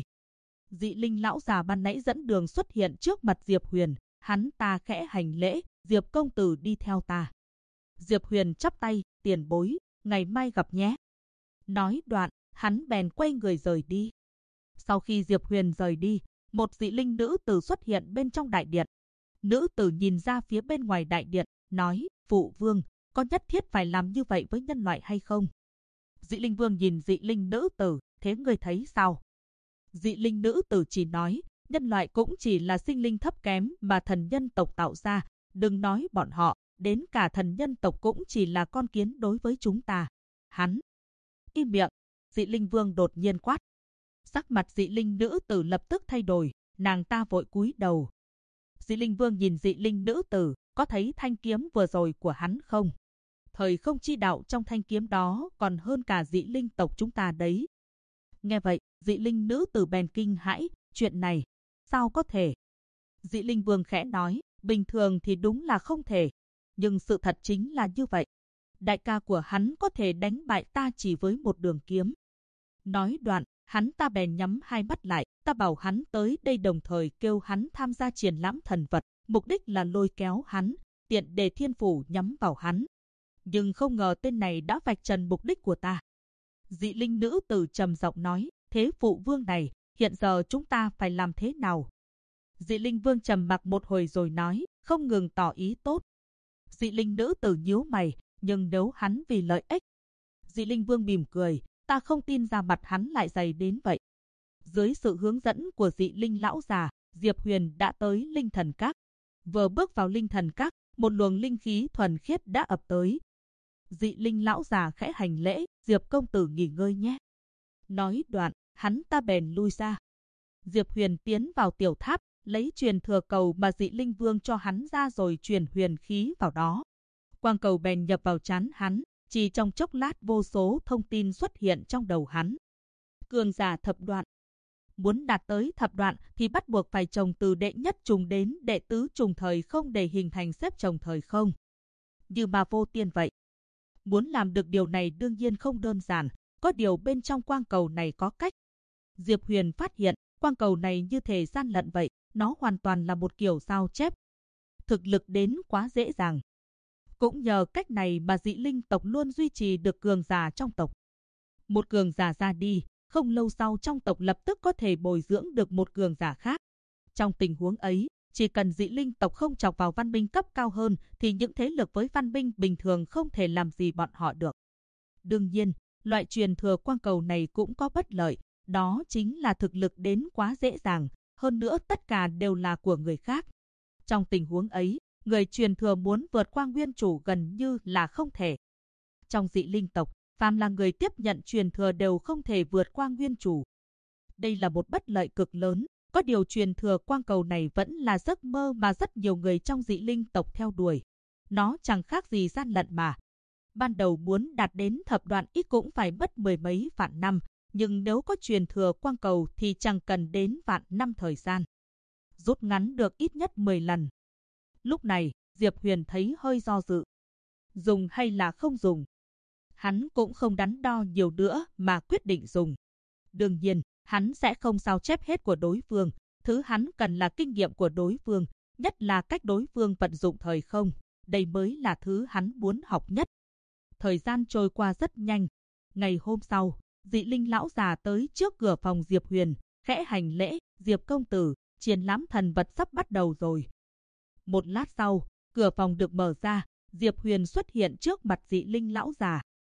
A: Dị Linh lão già ban nãy dẫn đường xuất hiện trước mặt Diệp Huyền, hắn ta khẽ hành lễ, Diệp công tử đi theo ta. Diệp Huyền chắp tay, tiền bối, ngày mai gặp nhé. Nói đoạn, hắn bèn quay người rời đi. Sau khi Diệp Huyền rời đi, một dị linh nữ tử xuất hiện bên trong đại điện. Nữ tử nhìn ra phía bên ngoài đại điện, nói, phụ vương, có nhất thiết phải làm như vậy với nhân loại hay không? Dị Linh Vương nhìn dị linh nữ tử, thế ngươi thấy sao? Dị linh nữ tử chỉ nói, nhân loại cũng chỉ là sinh linh thấp kém mà thần nhân tộc tạo ra, đừng nói bọn họ, đến cả thần nhân tộc cũng chỉ là con kiến đối với chúng ta. Hắn! Im miệng! Dị Linh Vương đột nhiên quát. Sắc mặt dị linh nữ tử lập tức thay đổi, nàng ta vội cúi đầu. Dị Linh Vương nhìn dị linh nữ tử, có thấy thanh kiếm vừa rồi của hắn không? Thời không chi đạo trong thanh kiếm đó còn hơn cả dị linh tộc chúng ta đấy. Nghe vậy, dị linh nữ tử bèn kinh hãi, chuyện này, sao có thể? Dị Linh Vương khẽ nói, bình thường thì đúng là không thể, nhưng sự thật chính là như vậy. Đại ca của hắn có thể đánh bại ta chỉ với một đường kiếm. Nói đoạn, hắn ta bèn nhắm hai mắt lại, ta bảo hắn tới đây đồng thời kêu hắn tham gia triển lãm thần vật, mục đích là lôi kéo hắn, tiện để thiên phủ nhắm vào hắn. Nhưng không ngờ tên này đã vạch trần mục đích của ta. Dị linh nữ tử trầm giọng nói, thế phụ vương này, hiện giờ chúng ta phải làm thế nào? Dị linh vương trầm mặc một hồi rồi nói, không ngừng tỏ ý tốt. Dị linh nữ tử nhíu mày, nhưng nếu hắn vì lợi ích. Dị linh vương mỉm cười, ta không tin ra mặt hắn lại dày đến vậy. Dưới sự hướng dẫn của dị linh lão già, Diệp Huyền đã tới Linh Thần Các. Vừa bước vào Linh Thần Các, một luồng linh khí thuần khiết đã ập tới. Dị linh lão già khẽ hành lễ, Diệp công tử nghỉ ngơi nhé. Nói đoạn, hắn ta bèn lui ra. Diệp Huyền tiến vào tiểu tháp, lấy truyền thừa cầu mà dị linh vương cho hắn ra rồi truyền huyền khí vào đó. Quang cầu bèn nhập vào trán hắn, chỉ trong chốc lát vô số thông tin xuất hiện trong đầu hắn. Cường giả thập đoạn. Muốn đạt tới thập đoạn thì bắt buộc phải trồng từ đệ nhất trùng đến đệ tứ trùng thời không để hình thành xếp trồng thời không. Như mà vô tiên vậy. Muốn làm được điều này đương nhiên không đơn giản, có điều bên trong quang cầu này có cách. Diệp Huyền phát hiện, quang cầu này như thể gian lận vậy, nó hoàn toàn là một kiểu sao chép. Thực lực đến quá dễ dàng. Cũng nhờ cách này mà dị linh tộc luôn duy trì được cường giả trong tộc. Một cường giả ra đi, không lâu sau trong tộc lập tức có thể bồi dưỡng được một cường giả khác. Trong tình huống ấy, chỉ cần dị linh tộc không chọc vào văn minh cấp cao hơn thì những thế lực với văn minh bình thường không thể làm gì bọn họ được. Đương nhiên, loại truyền thừa quang cầu này cũng có bất lợi, đó chính là thực lực đến quá dễ dàng, hơn nữa tất cả đều là của người khác. Trong tình huống ấy, người truyền thừa muốn vượt qua nguyên chủ gần như là không thể. Trong dị linh tộc, phàm là người tiếp nhận truyền thừa đều không thể vượt qua nguyên chủ. Đây là một bất lợi cực lớn, có điều truyền thừa quang cầu này vẫn là giấc mơ mà rất nhiều người trong dị linh tộc theo đuổi. Nó chẳng khác gì gian lận mà. Ban đầu muốn đạt đến thập đoạn ít cũng phải mất mười mấy vạn năm, nhưng nếu có truyền thừa quang cầu thì chẳng cần đến vạn năm thời gian. Rút ngắn được ít nhất 10 lần. Lúc này, Diệp Huyền thấy hơi do dự. Dùng hay là không dùng? Hắn cũng không đắn đo nhiều nữa mà quyết định dùng. Đương nhiên, hắn sẽ không sao chép hết của đối phương. Thứ hắn cần là kinh nghiệm của đối phương, nhất là cách đối phương vận dụng thời không. Đây mới là thứ hắn muốn học nhất. Thời gian trôi qua rất nhanh. Ngày hôm sau, dị linh lão già tới trước cửa phòng Diệp Huyền, khẽ hành lễ. Diệp công tử, triển lãm thần vật sắp bắt đầu rồi. Một lát sau, cửa phòng được mở ra, Diệp Huyền xuất hiện trước mặt dị linh lão già.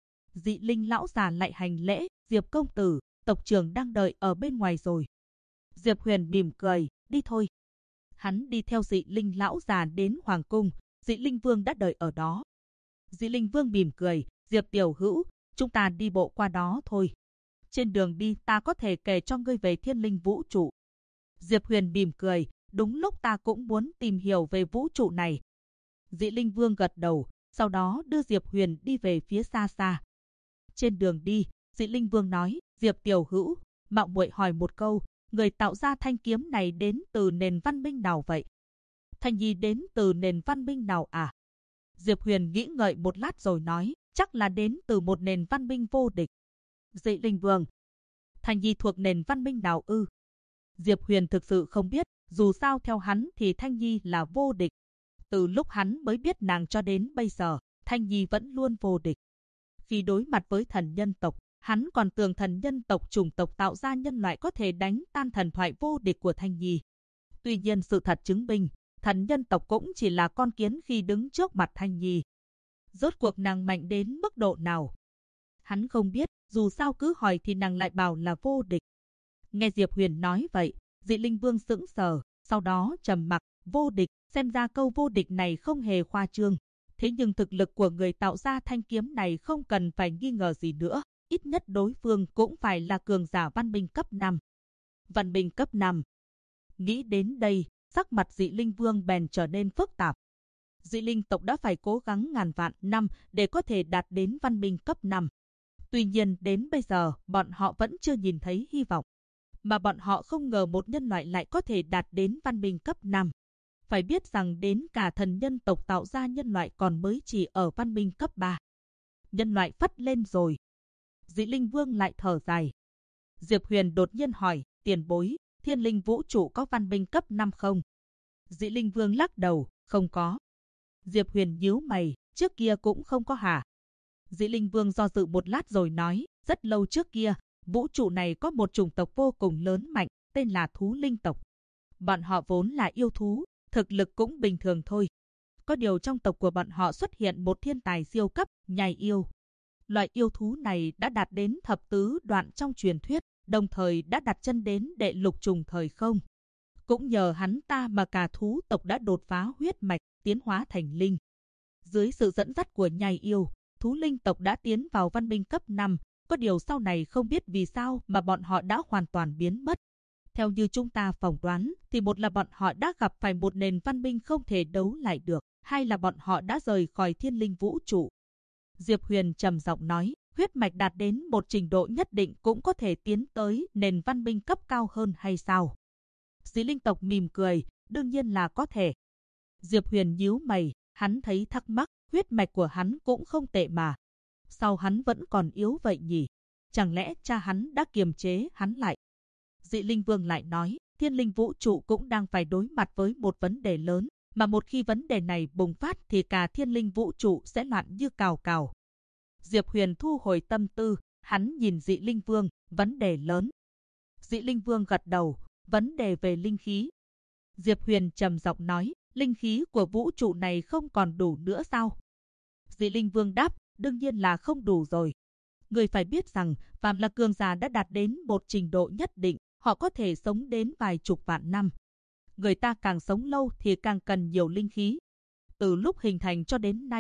A: Dị linh lão già lại hành lễ. Diệp công tử, tộc trưởng đang đợi ở bên ngoài rồi. Diệp Huyền mỉm cười, đi thôi. Hắn đi theo dị linh lão già đến hoàng cung, dị linh vương đã đợi ở đó. Dị linh vương mỉm cười, Diệp tiểu hữu, chúng ta đi bộ qua đó thôi. Trên đường đi ta có thể kể cho ngươi về thiên linh vũ trụ. Diệp Huyền mỉm cười, đúng lúc ta cũng muốn tìm hiểu về vũ trụ này. Dị linh vương gật đầu, sau đó đưa Diệp Huyền đi về phía xa xa. Trên đường đi, dị linh vương nói, Diệp tiểu hữu, mạo muội hỏi một câu, người tạo ra thanh kiếm này đến từ nền văn minh nào vậy? Thanh nhi đến từ nền văn minh nào à? Diệp Huyền nghĩ ngợi một lát rồi nói, chắc là đến từ một nền văn minh vô địch. Dị linh vương, Thanh nhi thuộc nền văn minh nào ư? Diệp Huyền thực sự không biết, dù sao theo hắn thì Thanh nhi là vô địch. Từ lúc hắn mới biết nàng cho đến bây giờ, Thanh nhi vẫn luôn vô địch. Khi đối mặt với thần nhân tộc, hắn còn tưởng thần nhân tộc chủng tộc tạo ra nhân loại có thể đánh tan thần thoại vô địch của Thanh nhi. Tuy nhiên sự thật chứng minh, thần nhân tộc cũng chỉ là con kiến khi đứng trước mặt Thanh nhi. Rốt cuộc nàng mạnh đến mức độ nào? Hắn không biết, dù sao cứ hỏi thì nàng lại bảo là vô địch. Nghe Diệp Huyền nói vậy, dị linh vương sững sờ, sau đó trầm mặc. Vô địch, xem ra câu vô địch này không hề khoa trương. Thế nhưng thực lực của người tạo ra thanh kiếm này không cần phải nghi ngờ gì nữa. Ít nhất đối phương cũng phải là cường giả văn minh cấp 5. Văn minh cấp 5. Nghĩ đến đây, sắc mặt dị linh vương bèn trở nên phức tạp. Dị linh tộc đã phải cố gắng ngàn vạn năm để có thể đạt đến văn minh cấp 5. Tuy nhiên đến bây giờ, bọn họ vẫn chưa nhìn thấy hy vọng. Mà bọn họ không ngờ một nhân loại lại có thể đạt đến văn minh cấp 5. Phải biết rằng đến cả thần nhân tộc tạo ra nhân loại còn mới chỉ ở văn minh cấp 3. Nhân loại phất lên rồi. Dị linh vương lại thở dài. Diệp Huyền đột nhiên hỏi, tiền bối, thiên linh vũ trụ có văn minh cấp 5 không? Dị linh vương lắc đầu, không có. Diệp Huyền nhíu mày, trước kia cũng không có hả? Dị linh vương do dự một lát rồi nói, rất lâu trước kia, vũ trụ này có một chủng tộc vô cùng lớn mạnh, tên là thú linh tộc. Bọn họ vốn là yêu thú, thực lực cũng bình thường thôi. Có điều trong tộc của bọn họ xuất hiện một thiên tài siêu cấp, nhai yêu. Loại yêu thú này đã đạt đến thập tứ đoạn trong truyền thuyết, đồng thời đã đặt chân đến đệ lục trùng thời không. Cũng nhờ hắn ta mà cả thú tộc đã đột phá huyết mạch, tiến hóa thành linh. Dưới sự dẫn dắt của nhai yêu, thú linh tộc đã tiến vào văn minh cấp 5, có điều sau này không biết vì sao mà bọn họ đã hoàn toàn biến mất. Theo như chúng ta phỏng đoán, thì một là bọn họ đã gặp phải một nền văn minh không thể đấu lại được, hai là bọn họ đã rời khỏi thiên linh vũ trụ. Diệp Huyền trầm giọng nói, huyết mạch đạt đến một trình độ nhất định cũng có thể tiến tới nền văn minh cấp cao hơn hay sao? Dị linh tộc mỉm cười, đương nhiên là có thể. Diệp Huyền nhíu mày, hắn thấy thắc mắc, huyết mạch của hắn cũng không tệ mà. Sao hắn vẫn còn yếu vậy nhỉ? Chẳng lẽ cha hắn đã kiềm chế hắn lại? Dị linh vương lại nói, thiên linh vũ trụ cũng đang phải đối mặt với một vấn đề lớn, mà một khi vấn đề này bùng phát thì cả thiên linh vũ trụ sẽ loạn như cào cào. Diệp Huyền thu hồi tâm tư, hắn nhìn dị linh vương, vấn đề lớn. Dị linh vương gật đầu, vấn đề về linh khí. Diệp Huyền trầm giọng nói, linh khí của vũ trụ này không còn đủ nữa sao? Dị linh vương đáp, đương nhiên là không đủ rồi. Người phải biết rằng, phàm là cường giả đã đạt đến một trình độ nhất định, họ có thể sống đến vài chục vạn năm. Người ta càng sống lâu thì càng cần nhiều linh khí. Từ lúc hình thành cho đến nay,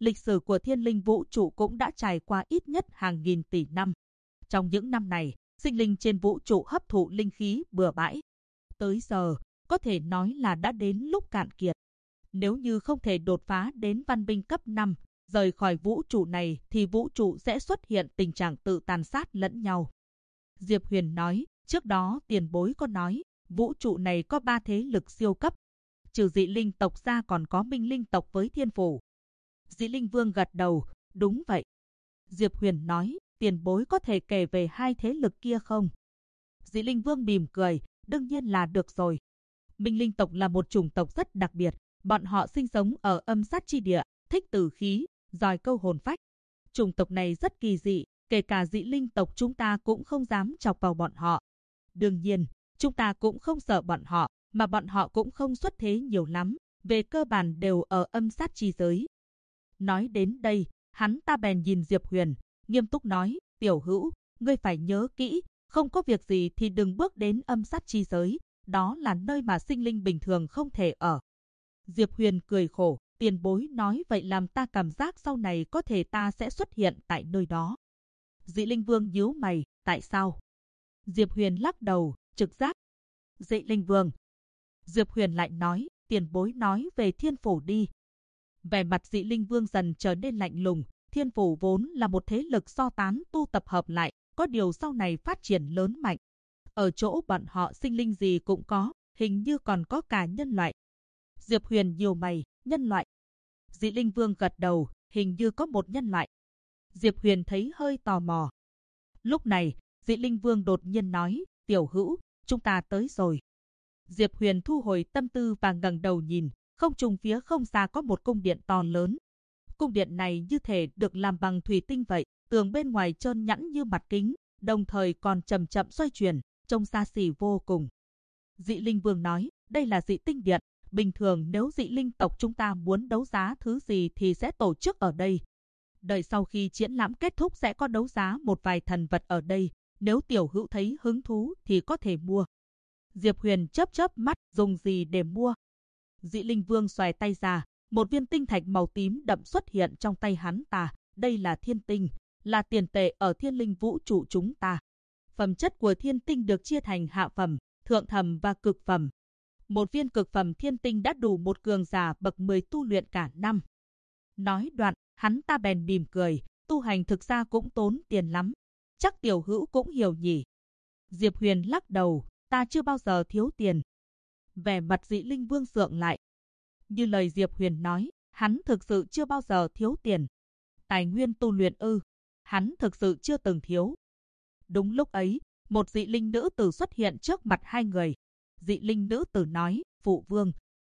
A: lịch sử của thiên linh vũ trụ cũng đã trải qua ít nhất hàng nghìn tỷ năm. Trong những năm này, sinh linh trên vũ trụ hấp thụ linh khí bừa bãi. Tới giờ, có thể nói là đã đến lúc cạn kiệt. Nếu như không thể đột phá đến văn minh cấp 5, rời khỏi vũ trụ này thì vũ trụ sẽ xuất hiện tình trạng tự tàn sát lẫn nhau. Diệp Huyền nói, trước đó tiền bối có nói, vũ trụ này có 3 thế lực siêu cấp. Trừ dị linh tộc ra còn có minh linh tộc với thiên phủ. Dị linh vương gật đầu, đúng vậy. Diệp Huyền nói, tiền bối có thể kể về 2 thế lực kia không? Dị linh vương mỉm cười, đương nhiên là được rồi. Minh linh tộc là một chủng tộc rất đặc biệt, bọn họ sinh sống ở âm sát chi địa, thích tử khí, giỏi câu hồn phách. Chủng tộc này rất kỳ dị, kể cả dị linh tộc chúng ta cũng không dám chọc vào bọn họ. Đương nhiên, chúng ta cũng không sợ bọn họ, mà bọn họ cũng không xuất thế nhiều lắm, về cơ bản đều ở âm sát chi giới. Nói đến đây, hắn ta bèn nhìn Diệp Huyền, nghiêm túc nói, tiểu hữu, ngươi phải nhớ kỹ, không có việc gì thì đừng bước đến âm sát chi giới, đó là nơi mà sinh linh bình thường không thể ở. Diệp Huyền cười khổ, tiền bối nói vậy làm ta cảm giác sau này có thể ta sẽ xuất hiện tại nơi đó. Dị linh vương nhíu mày, tại sao? Diệp Huyền lắc đầu, trực giác. Dị linh vương. Diệp Huyền lại nói, tiền bối nói về thiên phủ đi. Vẻ mặt dị linh vương dần trở nên lạnh lùng, thiên phủ vốn là một thế lực do tán tu tập hợp lại, có điều sau này phát triển lớn mạnh. Ở chỗ bọn họ sinh linh gì cũng có, hình như còn có cả nhân loại. Diệp Huyền nhíu mày, nhân loại. Dị linh vương gật đầu, hình như có một nhân loại. Diệp Huyền thấy hơi tò mò. Lúc này, dị linh vương đột nhiên nói, tiểu hữu, chúng ta tới rồi. Diệp Huyền thu hồi tâm tư và ngẩng đầu nhìn, không trung phía không xa có một cung điện to lớn. Cung điện này như thể được làm bằng thủy tinh vậy, tường bên ngoài trơn nhẵn như mặt kính, đồng thời còn chậm chậm xoay chuyển, trông xa xỉ vô cùng. Dị linh vương nói, đây là dị tinh điện, bình thường nếu dị linh tộc chúng ta muốn đấu giá thứ gì thì sẽ tổ chức ở đây. Đợi sau khi triển lãm kết thúc sẽ có đấu giá một vài thần vật ở đây, nếu tiểu hữu thấy hứng thú thì có thể mua. Diệp Huyền chớp chớp mắt, dùng gì để mua? Dị linh vương xoài tay ra, một viên tinh thạch màu tím đậm xuất hiện trong tay hắn ta. Đây là thiên tinh, là tiền tệ ở thiên linh vũ trụ chúng ta. Phẩm chất của thiên tinh được chia thành hạ phẩm, thượng phẩm và cực phẩm. Một viên cực phẩm thiên tinh đã đủ một cường giả bậc 10 tu luyện cả năm. Nói đoạn, hắn ta bèn mỉm cười, tu hành thực ra cũng tốn tiền lắm. Chắc tiểu hữu cũng hiểu nhỉ. Diệp Huyền lắc đầu, ta chưa bao giờ thiếu tiền. Vẻ mặt dị linh vương sượng lại. Như lời Diệp Huyền nói, hắn thực sự chưa bao giờ thiếu tiền. Tài nguyên tu luyện ư, hắn thực sự chưa từng thiếu. Đúng lúc ấy, một dị linh nữ tử xuất hiện trước mặt hai người. Dị linh nữ tử nói, phụ vương.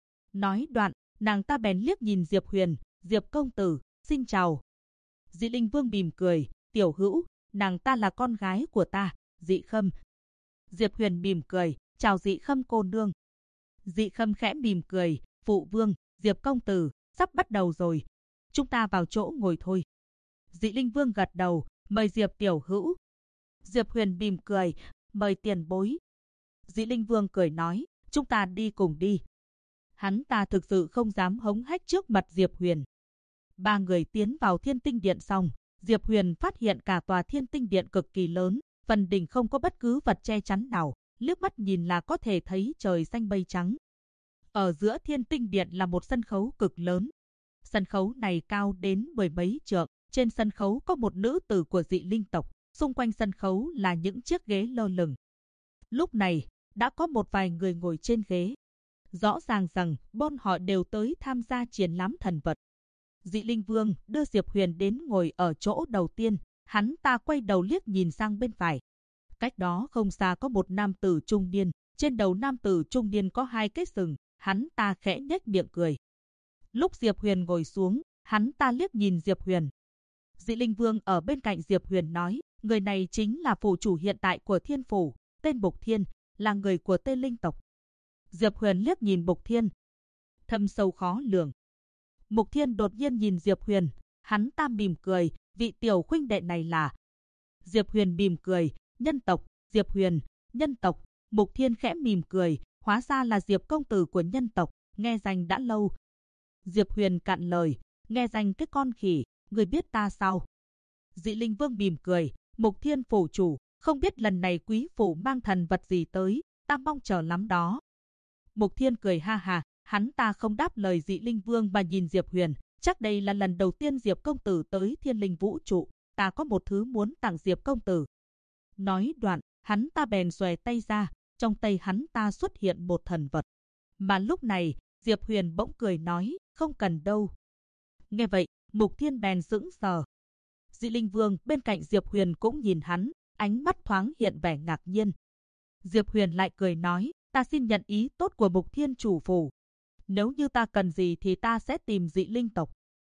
A: Nói đoạn, nàng ta bèn liếc nhìn Diệp Huyền, Diệp công tử, xin chào. Dị linh vương mỉm cười, tiểu hữu, nàng ta là con gái của ta, Dị Khâm. Diệp Huyền mỉm cười, chào Dị Khâm cô nương. Dị Khâm khẽ mỉm cười, phụ vương, Diệp công tử, sắp bắt đầu rồi. Chúng ta vào chỗ ngồi thôi. Dị linh vương gật đầu, mời Diệp tiểu hữu. Diệp Huyền mỉm cười, mời tiền bối. Dị linh vương cười nói, chúng ta đi cùng đi. Hắn ta thực sự không dám hống hách trước mặt Diệp Huyền. Ba người tiến vào Thiên Tinh Điện xong, Diệp Huyền phát hiện cả tòa Thiên Tinh Điện cực kỳ lớn, phần đỉnh không có bất cứ vật che chắn nào, liếc mắt nhìn là có thể thấy trời xanh mây trắng. Ở giữa Thiên Tinh Điện là một sân khấu cực lớn. Sân khấu này cao đến 10 mấy trượng, trên sân khấu có một nữ tử của dị linh tộc, xung quanh sân khấu là những chiếc ghế lơ lửng. Lúc này, đã có một vài người ngồi trên ghế. Rõ ràng rằng bọn họ đều tới tham gia triển lãm thần vật. Dị linh vương đưa Diệp Huyền đến ngồi ở chỗ đầu tiên, hắn ta quay đầu liếc nhìn sang bên phải. Cách đó không xa có một nam tử trung niên, trên đầu nam tử trung niên có hai cái sừng, hắn ta khẽ nhếch miệng cười. Lúc Diệp Huyền ngồi xuống, hắn ta liếc nhìn Diệp Huyền. Dị linh vương ở bên cạnh Diệp Huyền nói, người này chính là phủ chủ hiện tại của Thiên Phủ, tên Bục Thiên, là người của Tê Linh tộc. Diệp Huyền liếc nhìn Bục Thiên, thâm sâu khó lường. Bục Thiên đột nhiên nhìn Diệp Huyền, hắn ta mỉm cười, vị tiểu huynh đệ này là. Diệp Huyền mỉm cười, nhân tộc, Diệp Huyền, nhân tộc. Bục Thiên khẽ mỉm cười, hóa ra là Diệp công tử của nhân tộc, nghe danh đã lâu. Diệp Huyền cạn lời, nghe danh cái con khỉ, người biết ta sao? Dị Linh Vương mỉm cười, Mục Thiên phủ chủ, không biết lần này quý phủ mang thần vật gì tới, ta mong chờ lắm đó. Mục Thiên cười ha ha, hắn ta không đáp lời Dị Linh Vương mà nhìn Diệp Huyền, chắc đây là lần đầu tiên Diệp công tử tới Thiên Linh vũ trụ, ta có một thứ muốn tặng Diệp công tử. Nói đoạn, hắn ta bèn xòe tay ra, trong tay hắn ta xuất hiện một thần vật. Mà lúc này, Diệp Huyền bỗng cười nói, không cần đâu. Nghe vậy, Mục Thiên bèn sững sờ. Dị Linh Vương bên cạnh Diệp Huyền cũng nhìn hắn, ánh mắt thoáng hiện vẻ ngạc nhiên. Diệp Huyền lại cười nói, ta xin nhận ý tốt của Mục Thiên chủ phủ. Nếu như ta cần gì thì ta sẽ tìm Dị Linh tộc.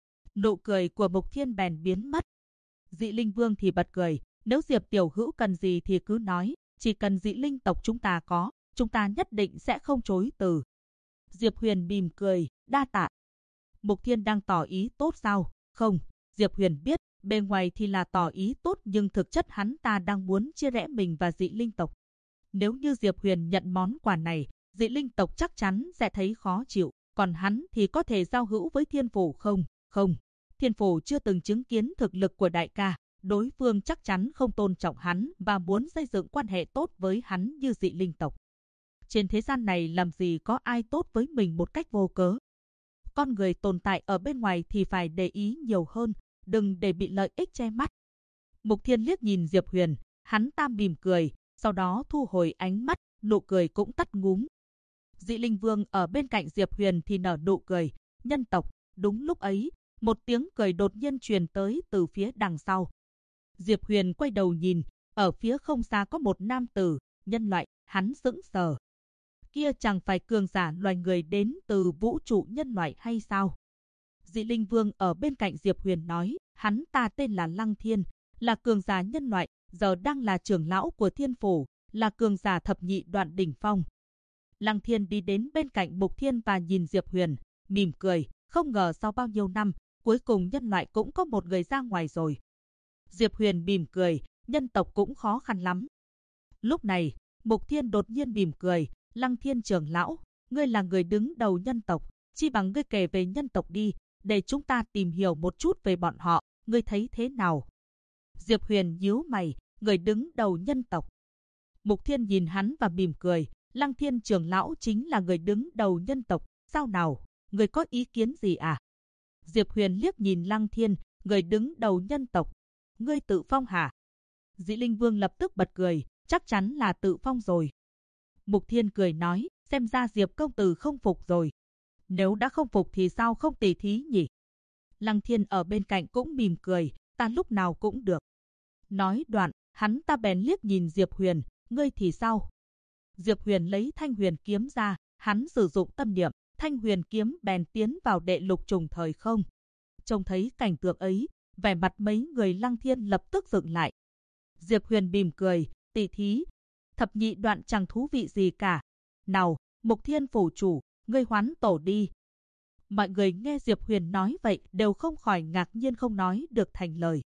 A: Nụ cười của Mục Thiên bèn biến mất. Dị Linh Vương thì bật cười, nếu Diệp tiểu hữu cần gì thì cứ nói, chỉ cần Dị Linh tộc chúng ta có, chúng ta nhất định sẽ không chối từ. Diệp Huyền mỉm cười, đa tạ. Mục Thiên đang tỏ ý tốt sao? Không, Diệp Huyền biết, bề ngoài thì là tỏ ý tốt nhưng thực chất hắn ta đang muốn chia rẽ mình và Dị Linh tộc. Nếu như Diệp Huyền nhận món quà này, Dị Linh tộc chắc chắn sẽ thấy khó chịu, còn hắn thì có thể giao hữu với Thiên phủ không? Không, Thiên phủ chưa từng chứng kiến thực lực của đại ca, đối phương chắc chắn không tôn trọng hắn và muốn xây dựng quan hệ tốt với hắn như Dị Linh tộc. Trên thế gian này làm gì có ai tốt với mình một cách vô cớ. Con người tồn tại ở bên ngoài thì phải để ý nhiều hơn, đừng để bị lợi ích che mắt. Mục Thiên liếc nhìn Diệp Huyền, hắn ta mỉm cười, sau đó thu hồi ánh mắt, nụ cười cũng tắt ngúm. Dị Linh Vương ở bên cạnh Diệp Huyền thì nở nụ cười, nhân tộc. Đúng lúc ấy, một tiếng cười đột nhiên truyền tới từ phía đằng sau. Diệp Huyền quay đầu nhìn, ở phía không xa có một nam tử, nhân loại, hắn sững sờ. Kia chẳng phải cường giả loài người đến từ vũ trụ nhân loại hay sao? Dị Linh Vương ở bên cạnh Diệp Huyền nói, hắn ta tên là Lăng Thiên, là cường giả nhân loại, giờ đang là trưởng lão của Thiên phủ, là cường giả thập nhị đoạn đỉnh phong. Lăng Thiên đi đến bên cạnh Mục Thiên và nhìn Diệp Huyền, mỉm cười, không ngờ sau bao nhiêu năm, cuối cùng nhân loại cũng có một người ra ngoài rồi. Diệp Huyền mỉm cười, nhân tộc cũng khó khăn lắm. Lúc này, Mục Thiên đột nhiên mỉm cười, Lăng Thiên trưởng lão, ngươi là người đứng đầu nhân tộc, chi bằng ngươi kể về nhân tộc đi, để chúng ta tìm hiểu một chút về bọn họ, ngươi thấy thế nào? Diệp Huyền nhíu mày, người đứng đầu nhân tộc. Mục Thiên nhìn hắn và mỉm cười, Lăng Thiên trưởng lão chính là người đứng đầu nhân tộc, sao nào, người có ý kiến gì à? Diệp Huyền liếc nhìn Lăng Thiên, người đứng đầu nhân tộc, ngươi tự phong hả? Dị Linh Vương lập tức bật cười, chắc chắn là tự phong rồi. Mục Thiên cười nói, xem ra Diệp công tử không phục rồi. Nếu đã không phục thì sao không tỉ thí nhỉ? Lăng Thiên ở bên cạnh cũng mỉm cười, ta lúc nào cũng được. Nói đoạn, hắn ta bèn liếc nhìn Diệp Huyền, ngươi thì sao? Diệp Huyền lấy Thanh Huyền kiếm ra, hắn sử dụng tâm niệm, Thanh Huyền kiếm bèn tiến vào đệ lục trùng thời không. Trông thấy cảnh tượng ấy, vẻ mặt mấy người Lăng Thiên lập tức dựng lại. Diệp Huyền mỉm cười, tỉ thí, thập nhị đoạn chẳng thú vị gì cả. Nào, Mục Thiên phủ chủ, ngươi hoán tổ đi. Mọi người nghe Diệp Huyền nói vậy đều không khỏi ngạc nhiên không nói được thành lời.